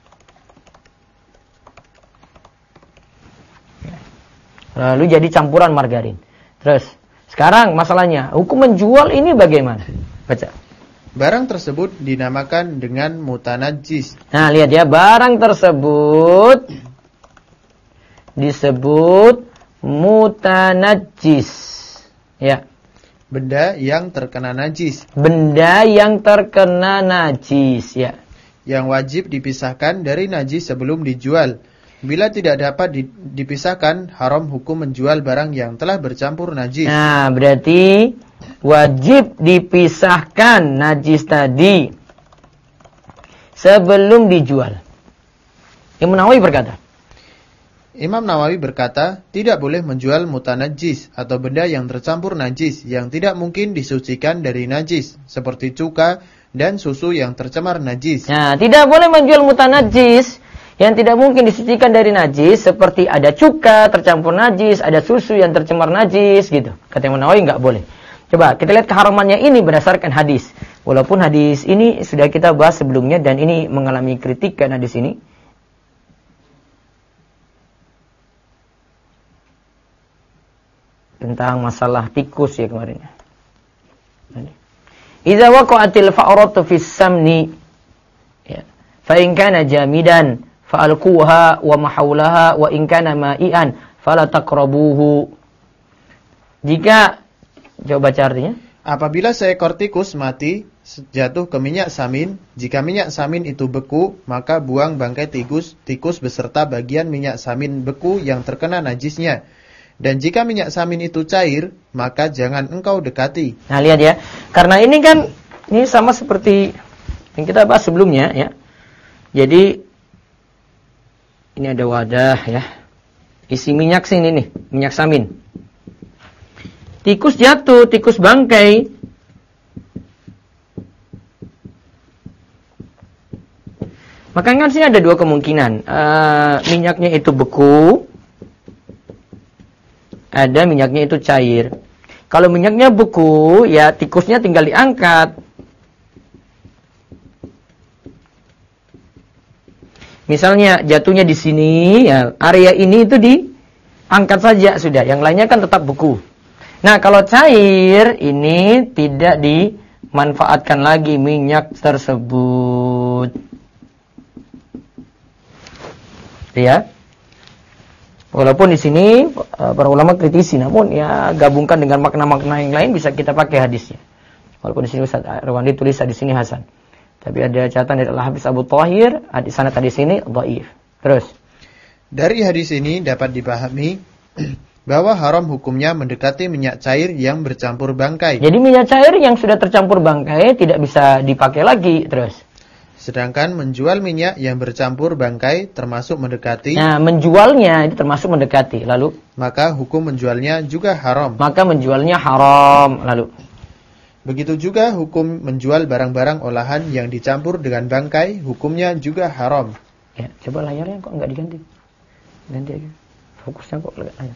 Lalu jadi campuran margarin. Terus, sekarang masalahnya, hukum menjual ini bagaimana? Baca. Barang tersebut dinamakan dengan mutanajjis. Nah, lihat ya, barang tersebut disebut mutanajjis. Ya. Benda yang terkena najis. Benda yang terkena najis, ya. Yang wajib dipisahkan dari najis sebelum dijual. Bila tidak dapat dipisahkan, haram hukum menjual barang yang telah bercampur najis. Nah, berarti wajib dipisahkan najis tadi sebelum dijual. Imam Nawawi berkata, tidak boleh menjual mutanajjis atau benda yang tercampur najis yang tidak mungkin disucikan dari najis, seperti cuka dan susu yang tercemar najis. Nah, tidak boleh menjual mutanajjis yang tidak mungkin disucikan dari najis, seperti ada cuka tercampur najis, ada susu yang tercemar najis, gitu. Kata Imam Nawawi nggak boleh. Coba kita lihat keharamannya ini berdasarkan hadis. Walaupun hadis ini sudah kita bahas sebelumnya dan ini mengalami kritikan hadis ini. Tentang masalah tikus ya kemarin. Idza waqa'atil fa'ratu fis samni ya. Fa in kana jamidan fa'alquha wa mahawlaha wa in kana ma'ian fala taqrabuhu. Jika coba baca artinya. Apabila seekor tikus mati jatuh ke minyak samin, jika minyak samin itu beku, maka buang bangkai tikus beserta bagian minyak samin beku yang terkena najisnya. Dan jika minyak samin itu cair, maka jangan engkau dekati. Nah, lihat ya. Karena ini kan ini sama seperti yang kita bahas sebelumnya ya. Jadi ini ada wadah ya. Isi minyak sini nih, minyak samin. Tikus jatuh, tikus bangkai. Maka kan sini ada dua kemungkinan. Minyaknya itu beku, ada minyaknya itu cair. Kalau minyaknya beku, ya tikusnya tinggal diangkat. Misalnya jatuhnya di sini, ya area ini itu diangkat saja sudah. Yang lainnya kan tetap beku. Nah, kalau cair ini tidak dimanfaatkan lagi minyak tersebut. Ya. Walaupun di sini para ulama kritisi, namun ya gabungkan dengan makna-makna yang lain bisa kita pakai hadisnya. Walaupun di sini Ustaz Rwandi tulis di sini hasan. Tapi ada catatan dari Al-Hafiz Abu Thahir, sanad hadis ini dhaif. Terus dari hadis ini dapat dipahami bahwa haram hukumnya mendekati minyak cair yang bercampur bangkai. Jadi minyak cair yang sudah tercampur bangkai tidak bisa dipakai lagi. Terus sedangkan menjual minyak yang bercampur bangkai termasuk mendekati. Nah, menjualnya itu termasuk mendekati. Lalu maka hukum menjualnya juga haram. Maka menjualnya haram. Lalu begitu juga hukum menjual barang-barang olahan yang dicampur dengan bangkai, hukumnya juga haram. Ya, coba layarnya kok enggak diganti. Ganti aja. Fokusnya kok ya.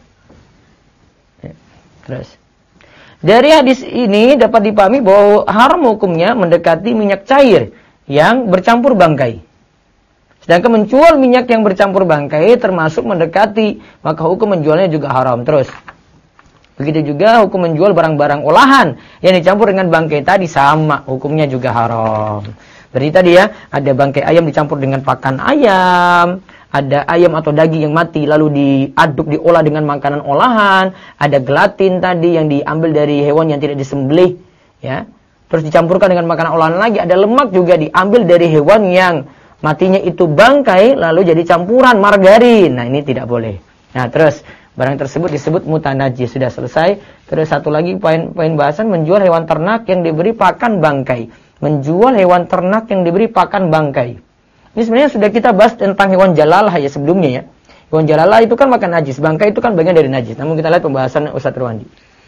Terus dari hadis ini dapat dipahami bahwa haram hukumnya mendekati minyak cair yang bercampur bangkai. Sedangkan menjual minyak yang bercampur bangkai termasuk mendekati, maka hukum menjualnya juga haram. Terus begitu juga hukum menjual barang-barang olahan yang dicampur dengan bangkai tadi sama, hukumnya juga haram. Berarti tadi ya, ada bangkai ayam dicampur dengan pakan ayam, ada ayam atau daging yang mati lalu diaduk, diolah dengan makanan olahan, ada gelatin tadi yang diambil dari hewan yang tidak disembelih, ya. Terus dicampurkan dengan makanan olahan lagi, ada lemak juga diambil dari hewan yang matinya itu bangkai lalu jadi campuran margarin. Nah, ini tidak boleh. Nah, terus barang tersebut disebut mutanajjis. Sudah selesai. Terus satu lagi poin bahasan, menjual hewan ternak yang diberi pakan bangkai. Menjual hewan ternak yang diberi pakan bangkai. Ini sebenarnya sudah kita bahas tentang hewan jalalah ya sebelumnya ya. Hewan jalalah itu kan makan najis, bangkai itu kan bagian dari najis. Namun kita lihat pembahasan Ustaz Rwandi.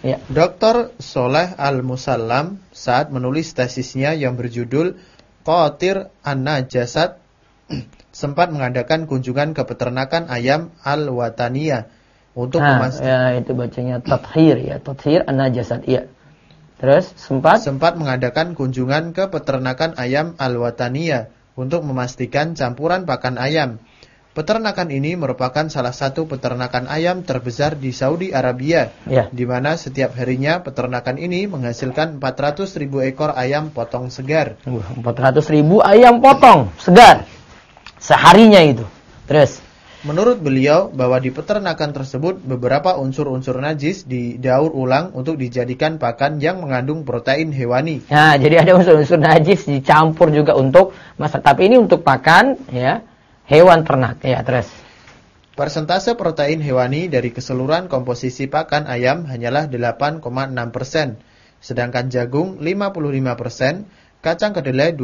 Ya. Dr. Soleh Al-Musallam saat menulis tesisnya yang berjudul Qatir An-Najasat sempat mengadakan kunjungan ke peternakan ayam Al-Wataniyah untuk memastikan. Ya, itu bacanya tathir ya, tathir An-Najasat. Iya. Terus sempat mengadakan kunjungan ke peternakan ayam Al-Wataniyah untuk memastikan campuran pakan ayam. Peternakan ini merupakan salah satu peternakan ayam terbesar di Saudi Arabia, di mana setiap harinya peternakan ini menghasilkan 400.000 ekor ayam potong segar. 400.000 ayam potong segar seharinya itu. Terus, menurut beliau bahwa di peternakan tersebut beberapa unsur-unsur najis didaur ulang untuk dijadikan pakan yang mengandung protein hewani. Nah, jadi ada unsur-unsur najis dicampur juga untuk masak, tapi ini untuk pakan ya. Hewan ternak, ya terus. Persentase protein hewani dari keseluruhan komposisi pakan ayam hanyalah 8,6%, sedangkan jagung 55%, kacang kedelai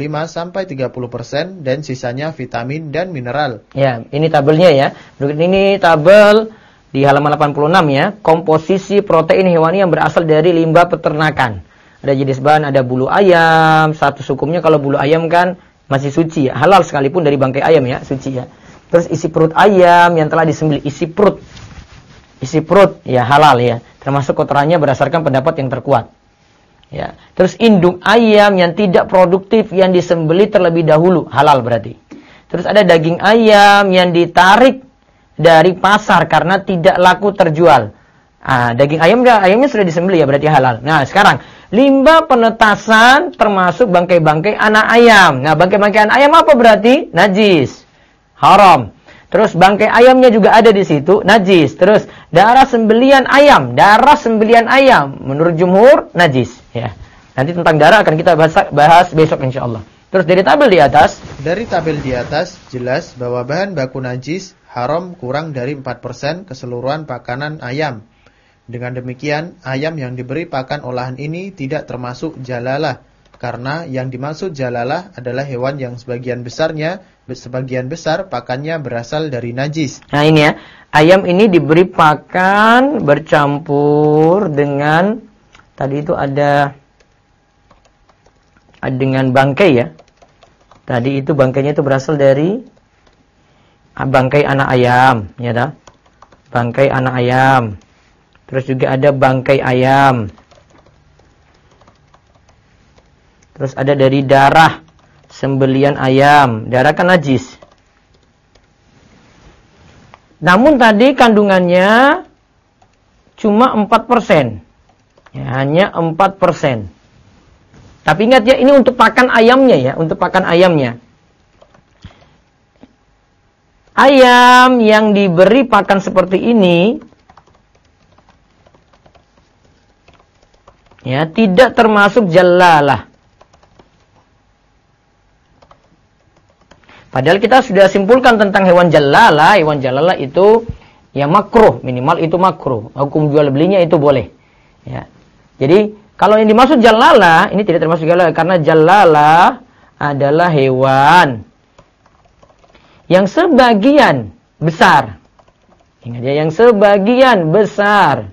25-30%, dan sisanya vitamin dan mineral. Ya, ini tabelnya ya. Ini tabel di halaman 86 ya, komposisi protein hewani yang berasal dari limbah peternakan. Ada jenis bahan, ada bulu ayam, status hukumnya kalau bulu ayam kan masih suci ya, halal sekalipun dari bangkai ayam ya, suci ya. Terus isi perut ayam yang telah disembelih, isi perut ya halal ya, termasuk kotorannya berdasarkan pendapat yang terkuat. Ya. Terus induk ayam yang tidak produktif yang disembelih terlebih dahulu, halal berarti. Terus ada daging ayam yang ditarik dari pasar karena tidak laku terjual. Daging ayamnya sudah disembelih ya, berarti halal. Nah, sekarang limbah penetasan termasuk bangkai-bangkai anak ayam. Nah, bangkai-bangkai anak ayam apa berarti? Najis. Haram. Terus bangkai ayamnya juga ada di situ, najis. Terus darah sembelian ayam menurut jumhur najis ya. Nanti tentang darah akan kita bahas besok insyaallah. Terus dari tabel di atas jelas bahwa bahan baku najis haram kurang dari 4% keseluruhan pakanan ayam. Dengan demikian, ayam yang diberi pakan olahan ini tidak termasuk jalalah, karena yang dimaksud jalalah adalah hewan yang sebagian besar pakannya berasal dari najis. Nah ini ya, ayam ini diberi pakan bercampur dengan, tadi itu ada dengan bangkai ya. Tadi itu bangkainya itu berasal dari bangkai anak ayam, ya dah. Bangkai anak ayam. Terus juga ada bangkai ayam. Terus ada dari darah sembelian ayam. Darah kan najis. Namun tadi kandungannya cuma 4%. Ya, hanya 4%. Tapi ingat ya, ini untuk pakan ayamnya ya, untuk pakan ayamnya. Ayam yang diberi pakan seperti ini ya, tidak termasuk jalalah. Padahal kita sudah simpulkan tentang hewan jalalah. Hewan jalalah itu ya makruh, minimal itu makruh. Hukum jual belinya itu boleh. Ya. Jadi kalau yang dimaksud jalalah ini tidak termasuk jalalah, karena jalalah adalah hewan yang sebagian besar. Ingat ya, yang sebagian besar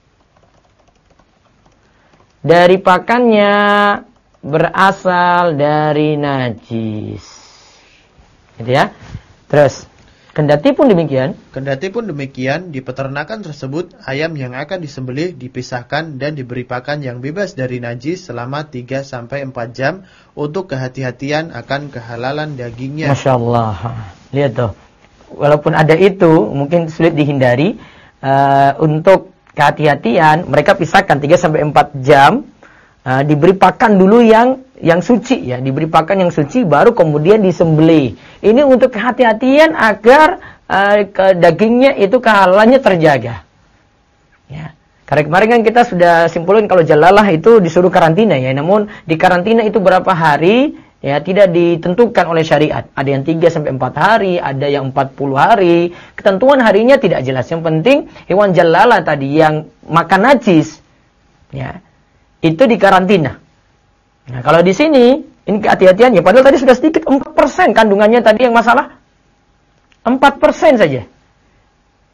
dari pakannya berasal dari najis. Gitu ya. Terus, kendati pun demikian, di peternakan tersebut ayam yang akan disembelih dipisahkan dan diberi pakan yang bebas dari najis selama 3-4 jam untuk kehati-hatian akan kehalalan dagingnya. Masya Allah. Lihat tuh. Walaupun ada itu, mungkin sulit dihindari. Untuk kehati-hatian, mereka pisahkan 3-4 jam, diberi pakan dulu yang suci ya, diberi pakan yang suci baru kemudian disembelih. Ini untuk kehati-hatian agar dagingnya itu kehalalannya terjaga. Ya. Karena kemarin kan kita sudah simpulkan kalau jalalah itu disuruh karantina ya, namun di karantina itu berapa hari ya tidak ditentukan oleh syariat. Ada yang 3-4 hari, ada yang 40 hari. Ketentuan harinya tidak jelas. Yang penting hewan jalalah tadi yang makan najis ya, itu dikarantina. Nah, kalau di sini ini kehati-hatian ya, padahal tadi sudah sedikit 4% kandungannya tadi yang masalah. 4% saja.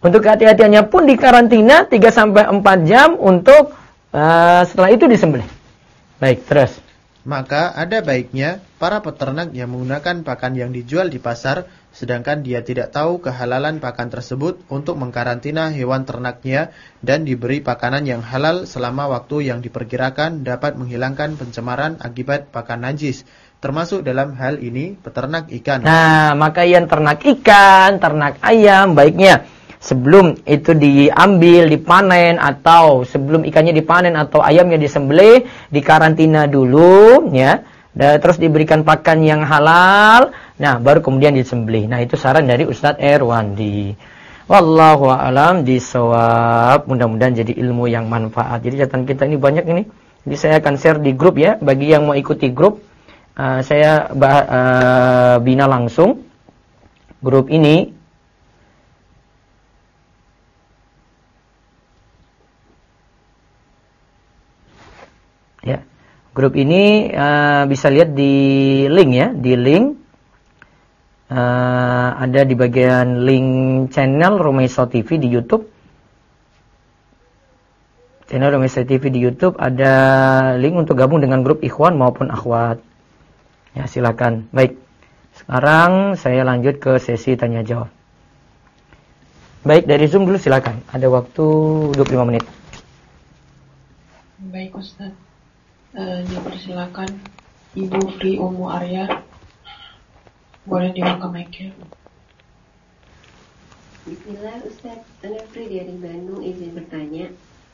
Untuk kehati-hatiannya pun di karantina 3-4 jam untuk setelah itu disembelih. Baik, terus. Maka ada baiknya para peternak yang menggunakan pakan yang dijual di pasar, sedangkan dia tidak tahu kehalalan pakan tersebut, untuk mengkarantina hewan ternaknya dan diberi pakanan yang halal selama waktu yang diperkirakan dapat menghilangkan pencemaran akibat pakan najis. Termasuk dalam hal ini peternak ikan. Nah, maka yang ternak ikan, ternak ayam, baiknya sebelum itu diambil, dipanen, atau sebelum ikannya dipanen atau ayamnya disembelih, dikarantina dulu, ya. Terus diberikan pakan yang halal, nah baru kemudian disembelih. Nah, itu saran dari Ustadz Erwandi. Wallahu a'lam bishawab. Mudah-mudahan jadi ilmu yang manfaat. Jadi catatan kita ini banyak ini. Jadi saya akan share di grup ya, bagi yang mau ikuti grup. Saya bina langsung grup ini. Ya, grup ini bisa lihat di link ya, di link ada di bagian link channel Rumaiso TV di YouTube. Channel Rumaiso TV di YouTube ada link untuk gabung dengan grup ikhwan maupun akhwat. Ya, silakan. Baik. Sekarang saya lanjut ke sesi tanya jawab. Baik, dari Zoom dulu silakan. Ada waktu 25 menit. Baik, Ustaz. Dipersilakan Ibu Pri Umu Arya, boleh dibuka mic-nya. Bismillah, Ustaz. Ana Pri dari Bandung izin bertanya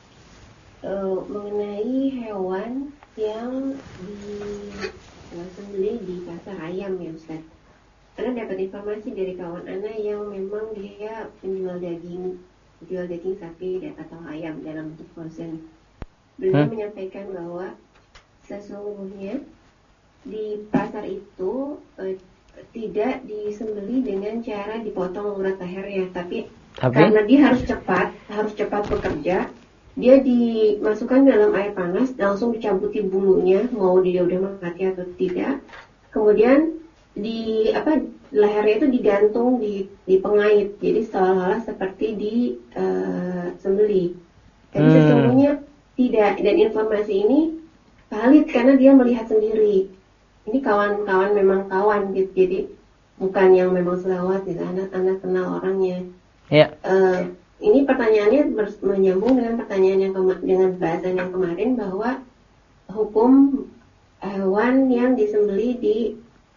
mengenai hewan yang disembelih di pasar ayam ya, Ustaz. Ana dapat informasi dari kawan Ana yang memang dia penjual daging sapi atau ayam dalam bentuk frozen. Beliau menyampaikan bahwa sesungguhnya di pasar itu tidak disembelih dengan cara dipotong urat lehernya, tapi karena dia harus cepat bekerja, dia dimasukkan dalam air panas, langsung dicabuti bulunya, mau dia udah mati atau tidak. Kemudian lehernya itu digantung di pengait, jadi seolah-olah seperti disembelih. Tapi sesungguhnya tidak, dan informasi ini valid karena dia melihat sendiri. Ini kawan-kawan memang kawan gitu, jadi bukan yang memang selawat gitu. Anak kenal orangnya. Ya. Ini pertanyaannya menyambung dengan pertanyaan dengan bahasan yang kemarin, bahwa hukum hewan yang disembelih di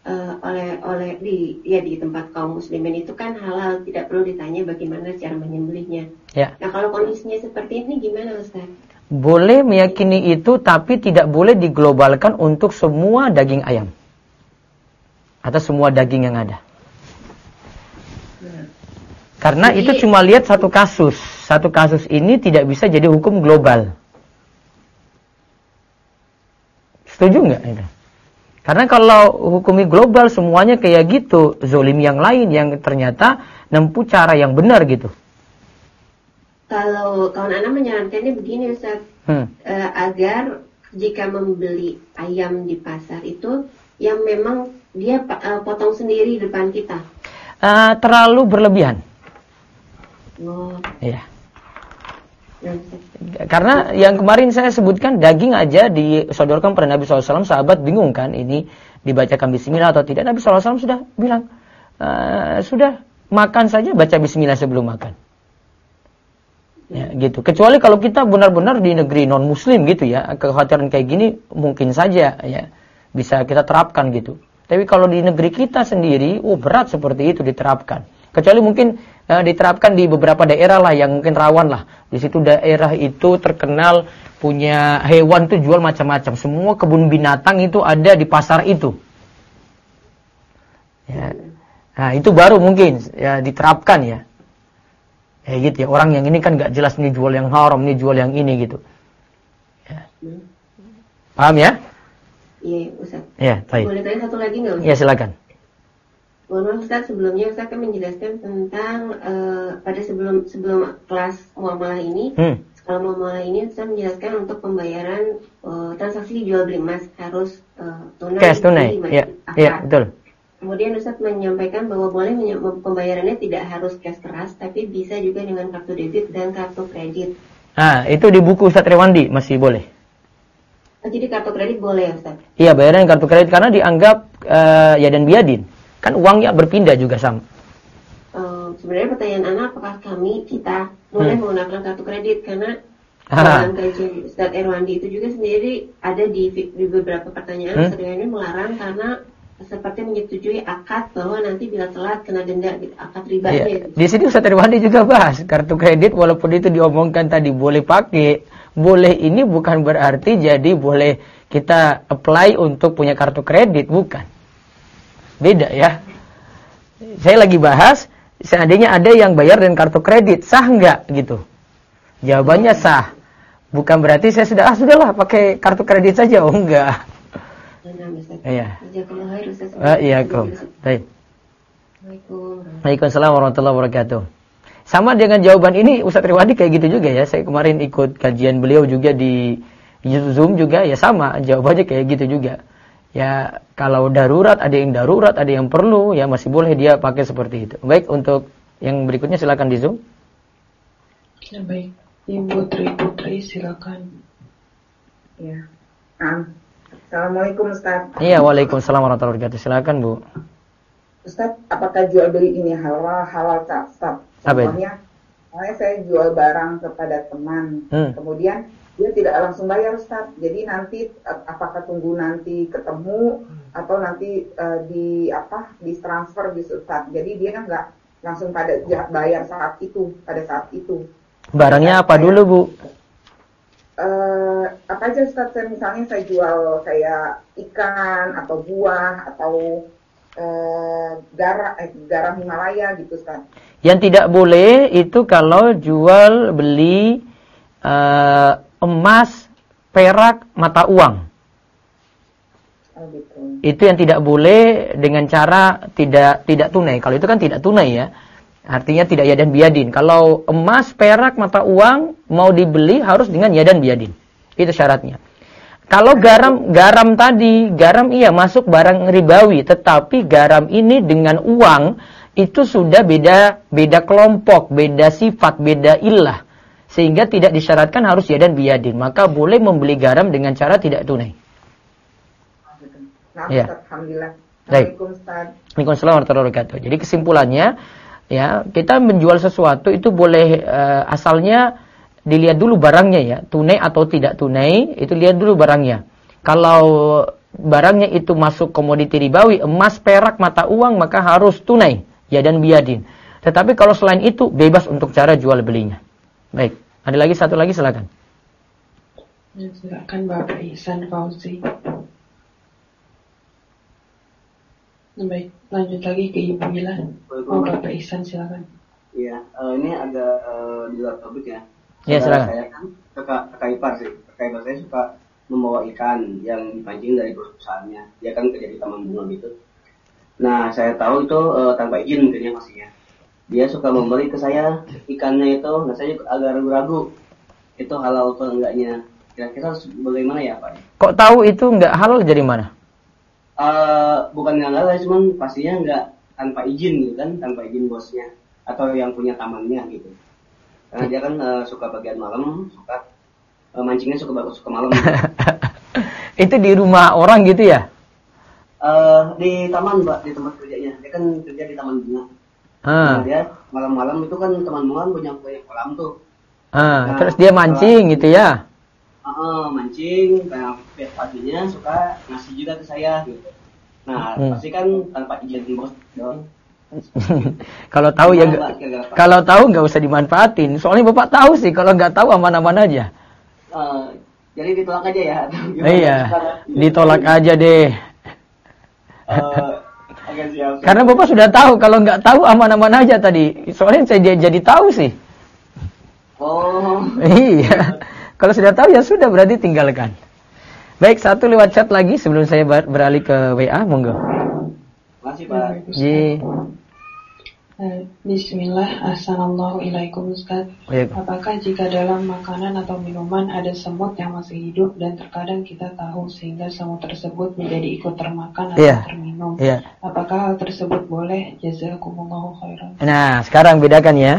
tempat kaum muslimin itu kan halal, tidak perlu ditanya bagaimana cara menyembelihnya. Ya. Nah, kalau kondisinya seperti ini gimana, Ustaz? Boleh meyakini itu, tapi tidak boleh diglobalkan untuk semua daging ayam atau semua daging yang ada. Karena itu cuma lihat satu kasus. Satu kasus ini tidak bisa jadi hukum global. Setuju nggak itu? Karena kalau hukumi global semuanya kayak gitu, zolim yang lain yang ternyata nempuh cara yang benar gitu. Kalau kawan Ana menyarankannya begini, Ustaz, agar jika membeli ayam di pasar itu yang memang dia potong sendiri di depan kita. Terlalu berlebihan. Oh. Iya. Karena yang kemarin saya sebutkan, daging aja disodorkan pada Nabi SAW, sahabat bingung kan, ini dibacakan bismillah atau tidak. Nabi SAW sudah bilang, sudah makan saja baca bismillah sebelum makan. Ya, gitu. Kecuali kalau kita benar-benar di negeri non muslim gitu ya, kekhawatiran kayak gini mungkin saja ya bisa kita terapkan gitu. Tapi kalau di negeri kita sendiri, berat seperti itu diterapkan. Kecuali mungkin diterapkan di beberapa daerah lah yang mungkin rawan lah. Di situ daerah itu terkenal punya hewan tuh jual macam-macam. Semua kebun binatang itu ada di pasar itu. Ya. Nah, itu baru mungkin ya diterapkan ya. Ya gitu ya, orang yang ini kan gak jelas ini jual yang haram, ini jual yang ini gitu. Ya. Paham ya? Iya, Ustaz. Ya, baik. Boleh tanya satu lagi nggak, Ustaz? Ya, silakan. Mohon maaf, Ustaz, sebelumnya Ustaz kan menjelaskan tentang pada sebelum kelas muamalah ini, sekolah muamalah ini Ustaz menjelaskan untuk pembayaran transaksi jual beli emas harus tunai. Cash tunai. Ya, betul. Kemudian Ustaz menyampaikan bahwa boleh pembayarannya tidak harus cash keras, tapi bisa juga dengan kartu debit dan kartu kredit. Nah, itu di buku Ustaz Rewandi masih boleh. Jadi kartu kredit boleh ya Ustaz? Iya, bayaran kartu kredit karena dianggap yadan biadin. Kan uangnya berpindah juga sama. Sebenarnya pertanyaan anak, apakah kita boleh menggunakan kartu kredit? Karena dalam kajian Ustaz Erwandi itu juga sendiri ada di beberapa pertanyaan Ustaz Erwandi melarang karena seperti menyetujui akad bahwa nanti bila telat kena denda gitu, akad ribanya. Iya. Di sini Ustaz Irwandi juga bahas kartu kredit walaupun itu diomongkan tadi boleh pakai, boleh ini bukan berarti jadi boleh kita apply untuk punya kartu kredit, bukan. Beda ya. Saya lagi bahas seandainya ada yang bayar dengan kartu kredit, sah enggak gitu. Jawabannya sah. Bukan berarti saya sudahlah pakai kartu kredit saja, oh enggak. Iya. Iya, baik. Waalaikumsalam warahmatullahi wabarakatuh. Sama dengan jawaban ini Ustaz Riwandi kayak gitu juga ya. Saya kemarin ikut kajian beliau juga di Zoom juga ya sama jawabannya kayak gitu juga. Ya kalau darurat ada yang perlu ya masih boleh dia pakai seperti itu. Baik, untuk yang berikutnya silakan di Zoom. Ya, baik. Ibu Putri silakan. Ya. Assalamualaikum Ustaz. Iya, waalaikumsalam warahmatullahi wabarakatuh. Silakan Bu. Ustaz, apakah jual beli ini halal tak Ustaz? Contohnya, saya jual barang kepada teman, kemudian dia tidak langsung bayar Ustaz. Jadi nanti apakah tunggu nanti ketemu atau nanti di transfer gitu Ustaz. Jadi dia nggak langsung bayar pada saat itu. Barangnya apa dulu Bu? Apa aja Ustaz, misalnya saya jual kayak ikan atau buah atau garam Himalaya gitu Ustaz. Yang tidak boleh itu kalau jual beli emas, perak, mata uang. Gitu. Itu yang tidak boleh dengan cara tidak tunai. Kalau itu kan tidak tunai ya. Artinya tidak yadan biadin. Kalau emas, perak, mata uang mau dibeli harus dengan yadan biadin. Itu syaratnya. Kalau garam tadi, garam iya masuk barang ribawi, tetapi garam ini dengan uang itu sudah beda kelompok, beda sifat, beda ilah. Sehingga tidak disyaratkan harus yadan biadin. Maka boleh membeli garam dengan cara tidak tunai. Nah, ya. Alhamdulillah. Waalaikumsalam warahmatullahi wabarakatuh. Jadi kesimpulannya ya, kita menjual sesuatu itu boleh asalnya dilihat dulu barangnya ya, tunai atau tidak tunai, itu lihat dulu barangnya. Kalau barangnya itu masuk komoditi ribawi, emas, perak, mata uang, maka harus tunai, yadan biadin. Tetapi kalau selain itu, bebas untuk cara jual belinya. Baik, ada lagi satu lagi silakan. Silakan Bapak Ihsan Fauzi. Baik, lanjut lagi ke Ibu Mila. Bapak Ihsan silakan. Iya, ini agak di luar topik ya. Ya, silakan. Saya kan kakak ipar sih. Kakak ipar saya suka membawa ikan yang dipancing dari perusahaannya. Dia kan kerja di taman bunga gitu. Nah, saya tahu itu tanpa izin mungkin ya pastinya. Dia suka membeli ke saya ikannya itu. Nah, saya agak ragu-ragu. Itu halal atau enggaknya. Kira-kira bagaimana ya Pak? Kok tahu itu enggak halal dari mana? Bukan nggak halal, cuman pastinya nggak tanpa izin gitu kan, tanpa izin bosnya atau yang punya tamannya gitu. Karena dia kan suka bagian malam, suka mancingnya suka malam. Gitu. Itu di rumah orang gitu ya? Di taman Mbak, di tempat kerjanya. Dia kan kerja di taman bunga. Nah, dia malam-malam itu kan taman bunga punya kolam tuh. Nah, terus dia mancing gitu ya? Mancing, nah paginya suka ngasih juga ke saya gitu. Nah, pasti kan tanpa izin bos dong. Kalau tahu ya, kalau tahu nggak usah dimanfaatin. Soalnya Bapak tahu sih, kalau nggak tahu aman-aman aja. Jadi ditolak aja ya? Iya, ditolak aja deh. Karena Bapak sudah tahu, kalau nggak tahu aman-aman aja tadi. Soalnya saya jadi tahu sih. Oh. Iya. Kalau sudah tahu ya sudah, berarti tinggalkan. Baik, satu lewat chat lagi sebelum saya beralih ke WA, monggo. Masih Pak. Ji. Bismillah, Assalamualaikum Ustaz. Apakah jika dalam makanan atau minuman ada semut yang masih hidup dan terkadang kita tahu sehingga semut tersebut menjadi ikut termakan atau terminum? Apakah hal tersebut boleh? Jazakumullahu khairan. Nah, sekarang bedakan ya.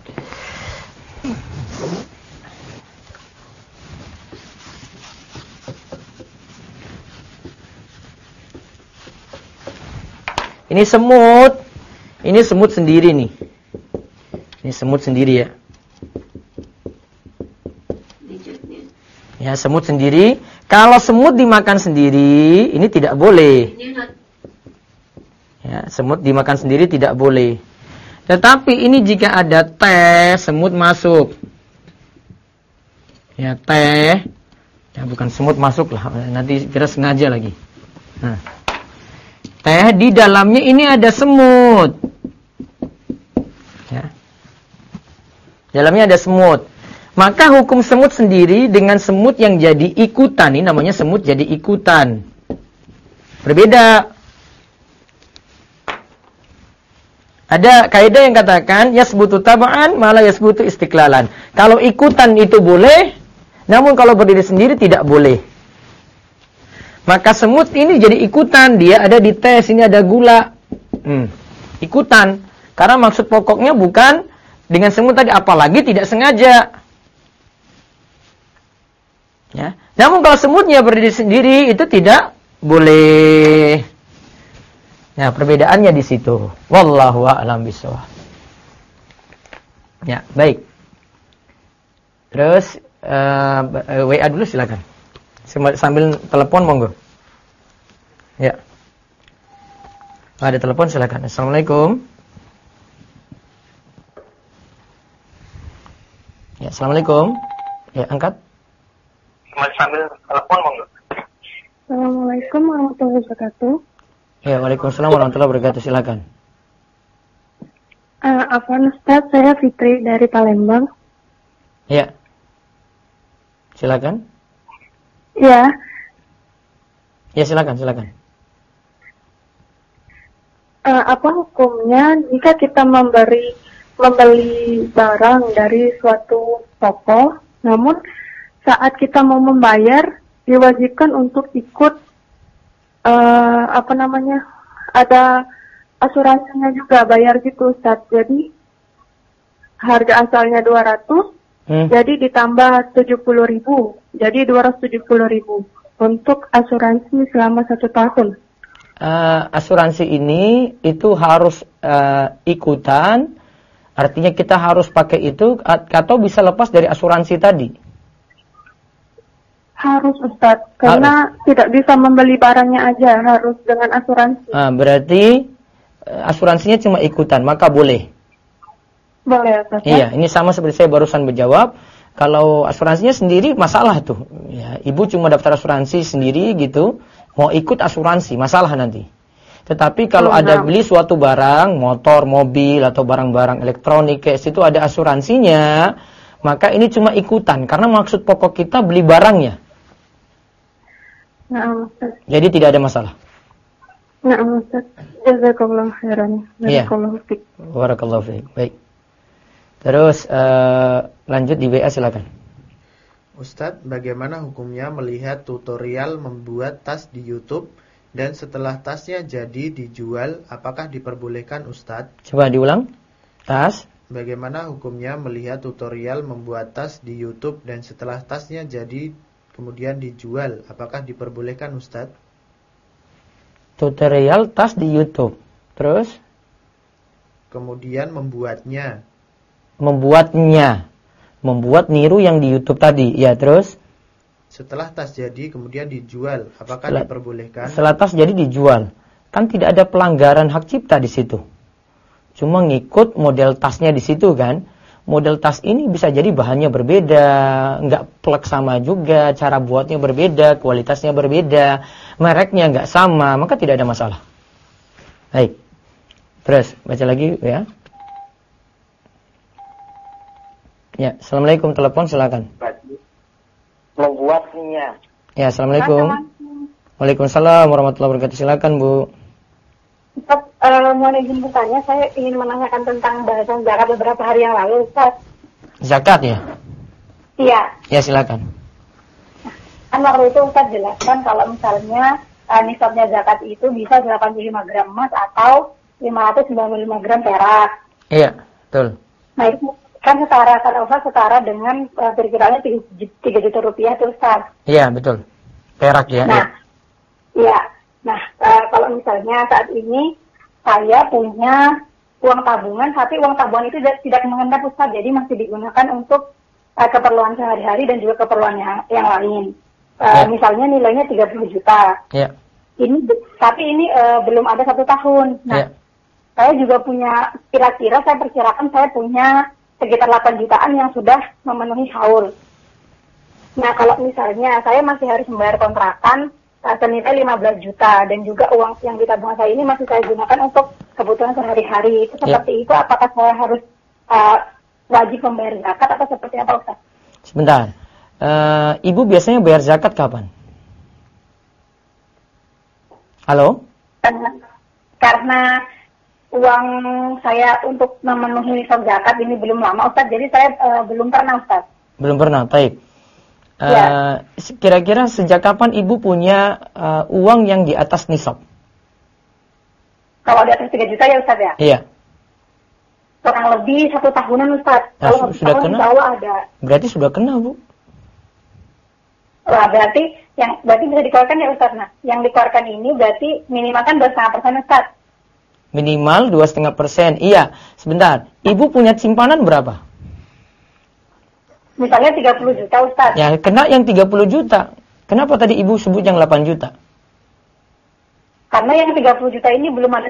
Ini semut. Ini semut sendiri nih. Ini semut sendiri ya. Ya, semut sendiri. Kalau semut dimakan sendiri, ini tidak boleh. Ya, semut dimakan sendiri tidak boleh. Tetapi ini jika ada teh, semut masuk. Ya, teh. Ya, bukan semut masuk lah. Nanti kira sengaja lagi. Nah. Teh di dalamnya ini ada semut. Ya. Dalamnya ada semut. Maka hukum semut sendiri dengan semut yang jadi ikutan, ini namanya semut jadi ikutan. Berbeda. Ada kaidah yang katakan yasbutu tab'an malah yasbutu istiqlalan. Kalau ikutan itu boleh, namun kalau berdiri sendiri tidak boleh. Maka semut ini jadi ikutan, dia ada di teh, sini ada gula. Ikutan. Karena maksud pokoknya bukan dengan semut tadi, apalagi tidak sengaja. Ya. Namun kalau semutnya berdiri sendiri itu tidak boleh. Nah, perbedaannya di situ. Wallahu a'lam bishawab. Ya, baik. Terus WA dulu silakan. Sambil telepon monggo. Ya. Ada telepon silakan. Assalamualaikum. Ya, assalamualaikum. Ya, angkat. Sambil telepon monggo. Assalamualaikum warahmatullahi wabarakatuh. Ya, waalaikumsalam warahmatullahi wabarakatuh. Silakan. Afwan Ustaz, saya Fitri dari Palembang. Ya. Silakan. Ya. Ya, silakan. Apa hukumnya jika kita membeli barang dari suatu toko, namun saat kita mau membayar diwajibkan untuk ikut ada asuransinya juga, bayar gitu Ustaz. Jadi harga asalnya 200, jadi ditambah 70.000, jadi 270.000 untuk asuransi selama 1 tahun. Asuransi ini itu harus ikutan, artinya kita harus pakai itu atau bisa lepas dari asuransi tadi? Harus Ustaz, karena tidak bisa membeli barangnya aja, harus dengan asuransi. Berarti asuransinya cuma ikutan, maka boleh. Boleh Ustaz. Iya, ini sama seperti saya barusan berjawab. Kalau asuransinya sendiri masalah tuh. Ya, ibu cuma daftar asuransi sendiri gitu, mau ikut asuransi, masalah nanti. Tetapi kalau ada beli suatu barang, motor, mobil atau barang-barang elektronik kayak situ ada asuransinya, maka ini cuma ikutan karena maksud pokok kita beli barangnya. Nah, Ustaz. Jadi tidak ada masalah. Nah, Ustaz. Jazakallahu khairan. Barakallahu fiik. Barakallahu fiik. Baik. Terus lanjut di WA silakan. Ustadz, bagaimana hukumnya melihat tutorial membuat tas di YouTube dan setelah tasnya jadi dijual, apakah diperbolehkan Ustadz? Coba diulang. Tas. Bagaimana hukumnya melihat tutorial membuat tas di YouTube dan setelah tasnya jadi kemudian dijual, apakah diperbolehkan Ustadz? Tutorial tas di YouTube. Terus? Kemudian membuatnya. Membuat niru yang di YouTube tadi. Ya, terus? Setelah tas jadi kemudian dijual, apakah diperbolehkan? Setelah tas jadi dijual. Kan tidak ada pelanggaran hak cipta di situ. Cuma ngikut model tasnya di situ kan. Model tas ini bisa jadi bahannya berbeda, nggak plek sama juga, cara buatnya berbeda, kualitasnya berbeda, mereknya nggak sama, maka tidak ada masalah. Baik. Terus baca lagi ya. Ya, assalamualaikum, telepon silakan. Membuatnya. Ya, assalamualaikum. Waalaikumsalam warahmatullahi wabarakatuh. Silakan Bu. Ustaz, Mohon izin bertanya, saya ingin menanyakan tentang bahasan zakat beberapa hari yang lalu, Ustaz. Zakat ya? Iya. Ya, silakan. Kan waktu itu Ustaz jelaskan kalau misalnya nisabnya zakat itu bisa 85 gram emas atau 595 gram perak. Iya, betul. Nah itu kan setara, kata Ustaz setara dengan perkiraannya 3 juta rupiah itu Ustaz. Iya, betul. Perak ya. Nah, iya. Nah, kalau misalnya saat ini saya punya uang tabungan, tapi uang tabungan itu tidak mengendap Ustaz, jadi masih digunakan untuk keperluan sehari-hari dan juga keperluan yang lain. Misalnya nilainya 30 juta. Ya. Tapi ini belum ada 1 tahun. Nah, saya juga punya, saya perkirakan saya punya sekitar 8 jutaan yang sudah memenuhi haul. Nah, kalau misalnya saya masih harus membayar kontrakan senilai 15 juta dan juga uang yang di tabungan saya ini masih saya gunakan untuk kebutuhan sehari-hari. Itu seperti itu, apakah saya harus wajib membayar zakat atau seperti apa, Ustaz? Sebentar. Ibu biasanya bayar zakat kapan? Halo? Karena uang saya untuk memenuhi nisab zakat ini belum lama, Ustaz. Jadi saya belum pernah, Ustaz. Belum pernah, baik. Kira-kira sejak kapan Ibu punya uang yang di atas nisab? Kalau di atas 3 juta ya, Ustaz ya? Iya. Kurang lebih 1 tahunan, Ustaz. Nah, kalau sudah kena? Ada. Berarti sudah kena, Bu. Wah, berarti bisa dikeluarkan ya, Ustaz. Nah, yang dikeluarkan ini berarti minimal kan 2,5%, Ustaz. Minimal 2,5%. Iya, sebentar. Ibu punya simpanan berapa? Misalnya 30 juta, Ustaz. Ya, kena yang 30 juta. Kenapa tadi Ibu sebut yang 8 juta? Karena yang 30 juta ini belum ada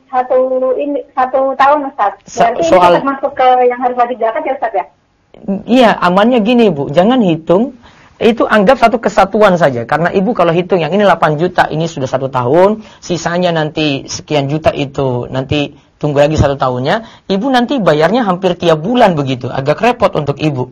satu tahun, Ustaz. Berarti ini tetap masuk ke yang harus wajib zakat ya, Ustaz ya? Iya, amannya gini, Bu. Jangan hitung. Itu anggap satu kesatuan saja. Karena Ibu kalau hitung yang ini 8 juta, ini sudah 1 tahun. Sisanya nanti sekian juta itu nanti tunggu lagi 1 tahunnya. Ibu nanti bayarnya hampir tiap bulan begitu. Agak repot untuk Ibu.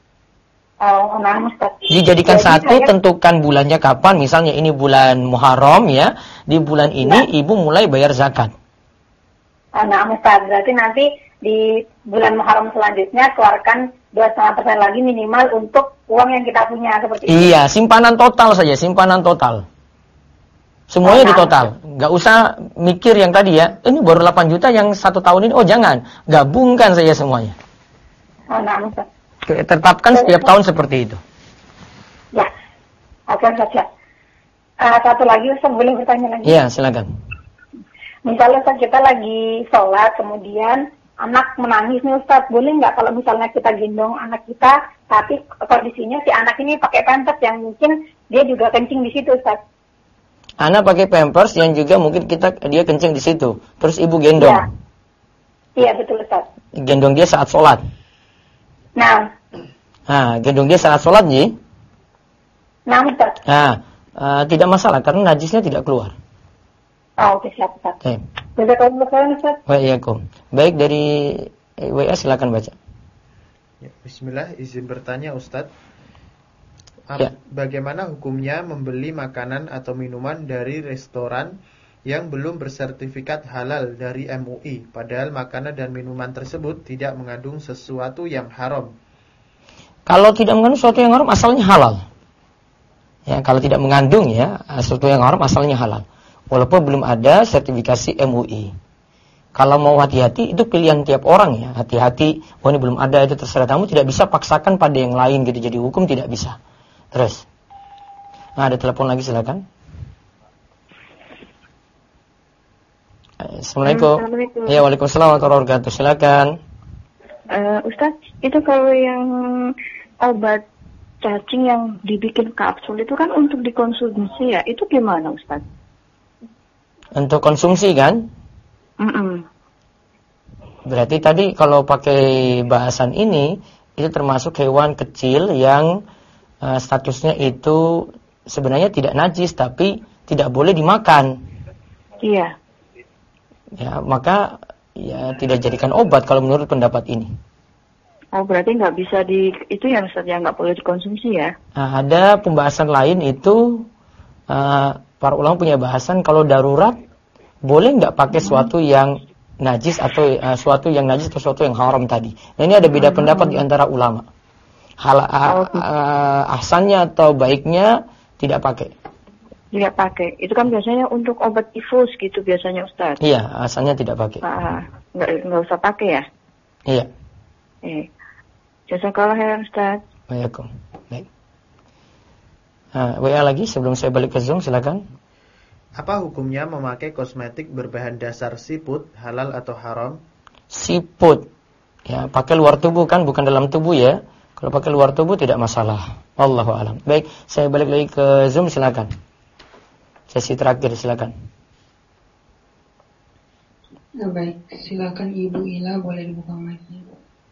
Oh, nah, Ustaz. Dijadikan satu, tentukan bulannya kapan. Misalnya ini bulan Muharram ya. Di bulan ini Ibu mulai bayar zakat. Nah, Ustaz. Berarti nanti di bulan Muharram selanjutnya keluarkan 2,5% lagi minimal untuk uang yang kita punya seperti itu. Iya, simpanan total saja, simpanan total. Semuanya di total. Nggak usah mikir yang tadi ya. Ini baru 8 juta yang 1 tahun ini. Oh jangan, gabungkan saja semuanya. Oh, nah, Ustaz. Tetapkan setiap tahun seperti itu. Ya, oke, Ustaz. Satu lagi, Ustaz, boleh bertanya lagi? Iya, silakan. Misalnya, Ustaz, kita lagi sholat, kemudian anak menangis nih, Ustaz. Boleh nggak kalau misalnya kita gendong anak kita, tapi kondisinya si anak ini pakai pampers yang mungkin dia juga kencing di situ, Ustaz? Anak pakai pampers yang juga mungkin dia kencing di situ. Terus Ibu gendong. Iya, betul, Ustaz. Gendong dia saat sholat. Nah, gendong dia saat sholat, Ji. Nah, Ustaz. Tidak masalah karena najisnya tidak keluar. Oh, oke, siap, Ustaz. Jazakallahu khairan, Ustaz. Waalaikumsalam. Baik, dari WA silakan baca. Ya, bismillah, izin bertanya, Ustaz. Ya. Bagaimana hukumnya membeli makanan atau minuman dari restoran yang belum bersertifikat halal dari MUI, padahal makanan dan minuman tersebut tidak mengandung sesuatu yang haram? Kalau tidak mengandung sesuatu yang haram, asalnya halal. Ya, kalau tidak mengandung ya sesuatu yang haram, asalnya halal. Walaupun belum ada sertifikasi MUI. Kalau mau hati-hati, itu pilihan tiap orang ya. Hati-hati, ini belum ada, itu terserah kamu. Tidak bisa paksakan pada yang lain gitu. Jadi hukum tidak bisa. Terus. Ada telepon lagi, silakan. Assalamualaikum. Ya, waalaikumsalam warahmatullahi wabarakatuh. Silakan. Ustaz, itu kalau yang obat cacing yang dibikin kapsul itu kan untuk dikonsumsi ya. Itu gimana, Ustaz? Untuk konsumsi kan? Berarti tadi kalau pakai bahasan ini, itu termasuk hewan kecil yang statusnya itu sebenarnya tidak najis, tapi tidak boleh dimakan. Iya. Ya, maka ya tidak jadikan obat kalau menurut pendapat ini. Oh, berarti nggak bisa itu ya, Ustaz, yang nggak boleh dikonsumsi ya? Nah, ada pembahasan lain itu, para ulama punya bahasan kalau darurat boleh nggak pakai suatu yang najis atau suatu yang najis atau suatu yang haram tadi. Nah, ini ada beda pendapat di antara ulama. Ahsannya atau baiknya tidak pakai. Tidak pakai. Itu kan biasanya untuk obat tifus gitu biasanya Ustaz. Iya, ahsannya tidak pakai. Nggak usah pakai ya? Iya. Jazakallah khairan Ustaz. Waalaikum. Baik. WA lagi sebelum saya balik ke Zoom, silakan. Apa hukumnya memakai kosmetik berbahan dasar siput, halal atau haram? Siput, ya pakai luar tubuh kan, bukan dalam tubuh ya. Kalau pakai luar tubuh tidak masalah. Wallahu a'lam. Baik, saya balik lagi ke Zoom, silakan. Sesi terakhir, silakan. Baik, silakan Ibu Ila, boleh dibuka mic-nya.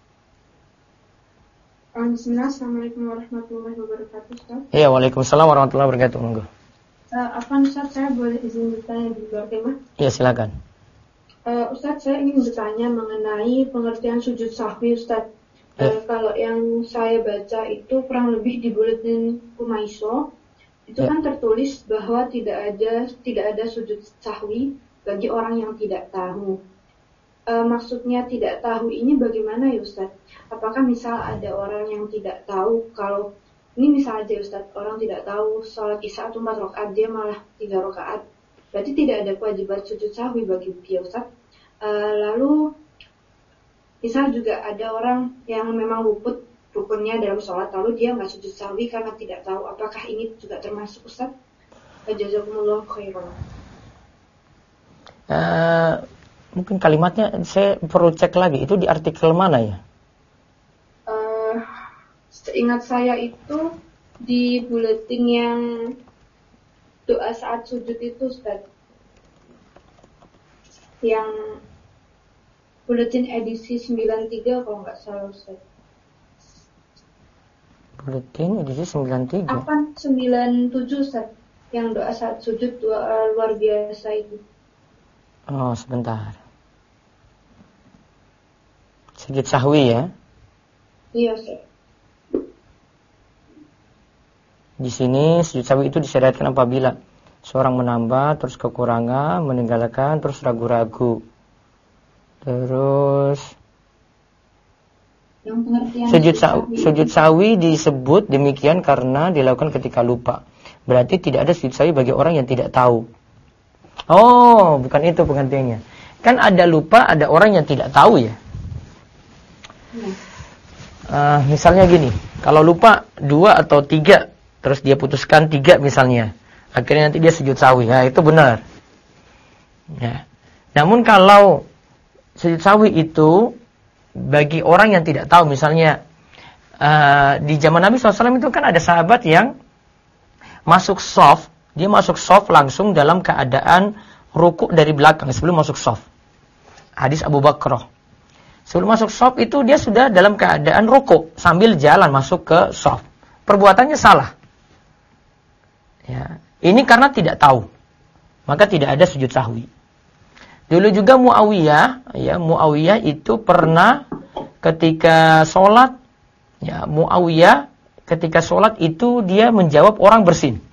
Bismillah, Assalamualaikum warahmatullahi wabarakatuh, Ustaz. Iya, waalaikumsalam warahmatullahi wabarakatuh. Monggo. Afwan Ustaz, saya boleh izin bertanya di luar tema? Iya, silakan. Ustaz, saya ingin bertanya mengenai pengertian sujud sahwi, Ustaz. Kalau yang saya baca itu kurang lebih di buletin Kumaiso, itu kan tertulis bahwa tidak ada sujud sahwi bagi orang yang tidak tahu. Maksudnya tidak tahu ini bagaimana ya Ustaz? Apakah misal ada orang yang tidak tahu kalau ini misal aja Ustaz, orang tidak tahu sholat isya atau 4 rakaat, dia malah 3 rakaat. Berarti tidak ada kewajiban sujud sahwi bagi dia Ustaz. Lalu misal juga ada orang yang memang luput rukunnya dalam sholat, lalu dia nggak sujud sahwi karena tidak tahu. Apakah ini juga termasuk Ustaz? Jazakumullah khairan. Mungkin kalimatnya saya perlu cek lagi. Itu di artikel mana ya? Seingat saya itu di buletin yang doa saat sujud itu Ustaz. Yang buletin edisi 93 kalau nggak salah Ustaz. Buletin edisi 93? Apa 97 Ustaz? Yang doa saat sujud luar biasa itu. Oh, sebentar. Sujud sahwi ya? Iya Ustaz. Di sini sujud sahwi itu disyariatkan apabila seorang menambah, terus kekurangan, meninggalkan, terus ragu-ragu. Terus sujud sahwi disebut demikian karena dilakukan ketika lupa. Berarti tidak ada sujud sahwi bagi orang yang tidak tahu. Oh, bukan itu pengertiannya. Kan ada lupa, ada orang yang tidak tahu ya. Misalnya gini, kalau lupa 2 atau 3, terus dia putuskan 3 misalnya, akhirnya nanti dia sujud sahwi. Nah, itu benar. Ya. Namun kalau sujud sahwi itu bagi orang yang tidak tahu, misalnya di zaman Nabi SAW itu kan ada sahabat yang masuk shaf, dia masuk shaf langsung dalam keadaan rukuk dari belakang sebelum masuk shaf. Hadis Abu Bakrah. Sebelum masuk shaf itu dia sudah dalam keadaan rukuk sambil jalan masuk ke shaf. Perbuatannya salah. Ya, ini karena tidak tahu. Maka tidak ada sujud sahwi. Dulu juga Muawiyah itu pernah ketika sholat, ya Muawiyah ketika sholat itu dia menjawab orang bersin.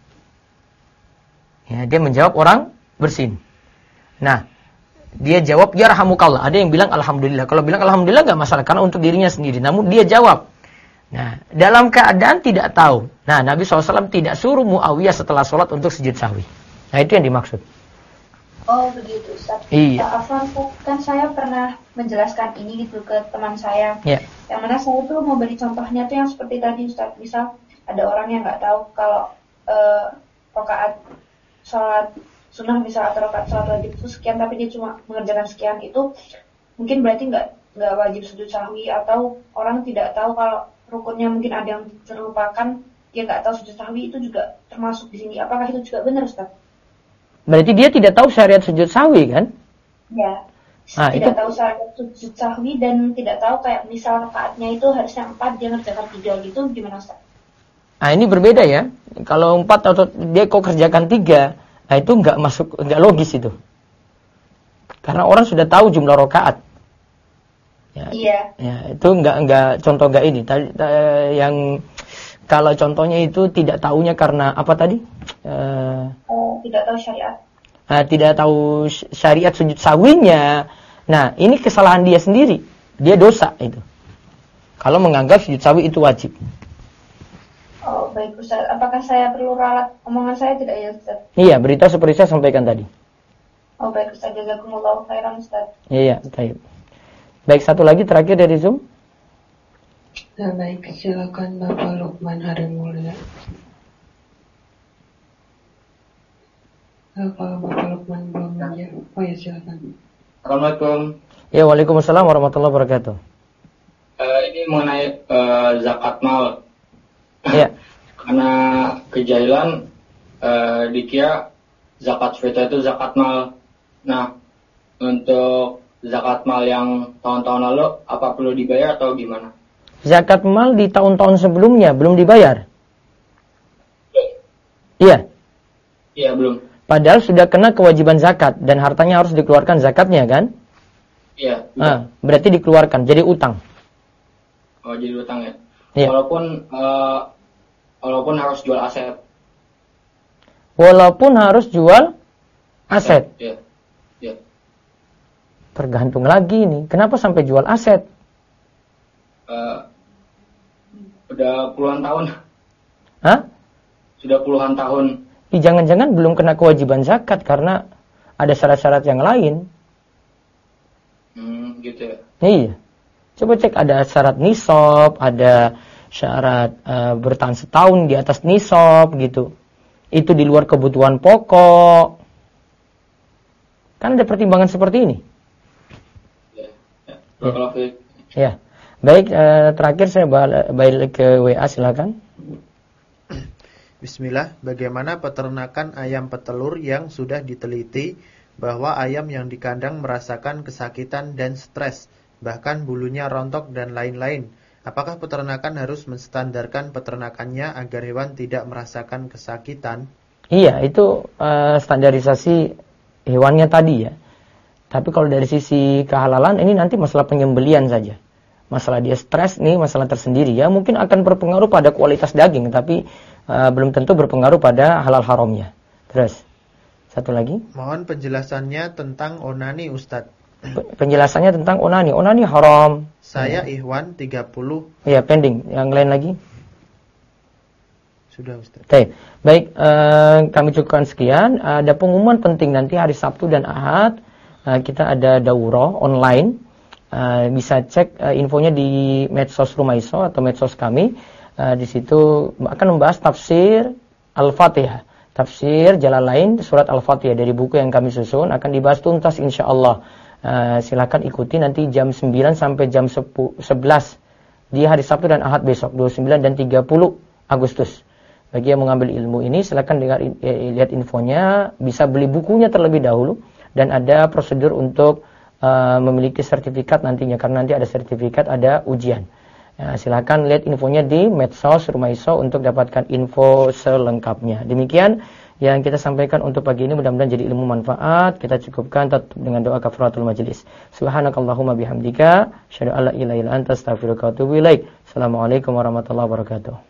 Ya, dia menjawab orang bersin. Nah, dia jawab ya rahamukallah. Ada yang bilang alhamdulillah. Kalau bilang alhamdulillah nggak masalah karena untuk dirinya sendiri. Namun dia jawab. Nah, dalam keadaan tidak tahu. Nah, Nabi SAW tidak suruh Muawiyah setelah sholat untuk sujud sahwi. Nah, itu yang dimaksud. Oh begitu Ustaz. Iya. Kan saya pernah menjelaskan ini gitu ke teman saya. Yeah. Yang mana saya tuh mau beri contohnya tuh yang seperti tadi Ustaz. Misal ada orang yang nggak tahu kalau rakaat sholat sunnah misal atau rakaat sholat wajib itu sekian, tapi dia cuma mengerjakan sekian, itu mungkin berarti nggak wajib sujud sahwi. Atau orang tidak tahu kalau rukunnya mungkin ada yang terlupakan, dia nggak tahu sujud sahwi, itu juga termasuk di sini. Apakah itu juga benar Ustaz? Berarti dia tidak tahu syariat sujud sahwi kan? Ya. Tidak tahu syariat sujud sahwi dan tidak tahu kayak misal rakaatnya itu harusnya 4, dia ngerjakan 3 gitu, gimana Ustaz? Nah, ini berbeda ya. Kalau 4 atau dia kok kerjakan 3, nah itu nggak logis itu. Karena orang sudah tahu jumlah rakaat. Ya, iya. Ya, itu nggak contoh nggak ini. Yang kalau contohnya itu tidak tahunya karena apa tadi? Tidak tahu syariat. tidak tahu syariat sujud sahwinya, nah ini kesalahan dia sendiri, dia dosa itu. Kalau menganggap sujud sahwi itu wajib. Oh baik Ustaz, apakah saya perlu ralat omongan saya tidak ya Ustaz? Iya, berita seperti saya sampaikan tadi. Oh baik Ustaz, jazakumullahu khairan Ustaz. Iya, baik. Baik, satu lagi terakhir dari Zoom. Nah, baik, silakan Bapak Lukman Hari Mulia. Kalau Bapak Lukman belum aja, oh ya silakan. Assalamualaikum. Ya, waalaikumsalam warahmatullahi wabarakatuh. Ini mengenai zakat mal. Ya. Karena kejahilan dikira zakat fitrah itu zakat mal. Nah, untuk zakat mal yang tahun-tahun lalu apa perlu dibayar atau gimana? Zakat mal di tahun-tahun sebelumnya belum dibayar? Iya. Iya, belum. Padahal sudah kena kewajiban zakat dan hartanya harus dikeluarkan zakatnya kan? Iya. Berarti dikeluarkan jadi utang. Oh, jadi utang ya. Iya. Walaupun harus jual aset. Walaupun harus jual aset. Iya. Iya. Tergantung lagi nih. Kenapa sampai jual aset? Udah puluhan tahun. Hah? Sudah puluhan tahun. Jangan-jangan belum kena kewajiban zakat karena ada syarat-syarat yang lain. Gitu ya. Iya. Coba cek ada syarat nisab, ada syarat bertahan setahun di atas nisab gitu. Itu di luar kebutuhan pokok. Kan ada pertimbangan seperti ini. Ya. Baik, terakhir saya balik ke WA, silakan. Bismillah, bagaimana peternakan ayam petelur yang sudah diteliti bahwa ayam yang di kandang merasakan kesakitan dan stres, bahkan bulunya rontok dan lain-lain. Apakah peternakan harus menstandarkan peternakannya agar hewan tidak merasakan kesakitan? Iya, itu standarisasi hewannya tadi ya. Tapi kalau dari sisi kehalalan, ini nanti masalah penyembelian saja. Masalah dia stres nih, masalah tersendiri ya. Mungkin akan berpengaruh pada kualitas daging, tapi belum tentu berpengaruh pada halal haramnya. Terus, satu lagi. Mohon penjelasannya tentang onani, Ustadz. Penjelasannya tentang onani. Onani haram. Saya Ikhwan 30. Iya, pending. Yang lain lagi? Sudah, Ustadz. Baik, kami cukupkan sekian. Ada pengumuman penting nanti hari Sabtu dan Ahad. Kita ada daurah online. Bisa cek infonya di medsos Rumaiso atau medsos kami. Di situ akan membahas tafsir Al-Fatihah, tafsir Jalalain surat Al-Fatihah dari buku yang kami susun, akan dibahas tuntas insyaallah. Silakan ikuti nanti jam 9 sampai jam 11 di hari Sabtu dan Ahad besok 29 dan 30 Agustus. Bagi yang mengambil ilmu ini silakan lihat infonya, bisa beli bukunya terlebih dahulu dan ada prosedur untuk memiliki sertifikat nantinya, karena nanti ada sertifikat, ada ujian. Silakan lihat infonya di medsos Rumaiso untuk dapatkan info selengkapnya. Demikian yang kita sampaikan untuk pagi ini, mudah-mudahan jadi ilmu manfaat. Kita cukupkan dengan doa kafaratul majelis. Subhanakallahumma bihamdika, asyhadu an la ilaha illa anta, astaghfiruka wa atubu ilaik. Assalamualaikum warahmatullahi wabarakatuh.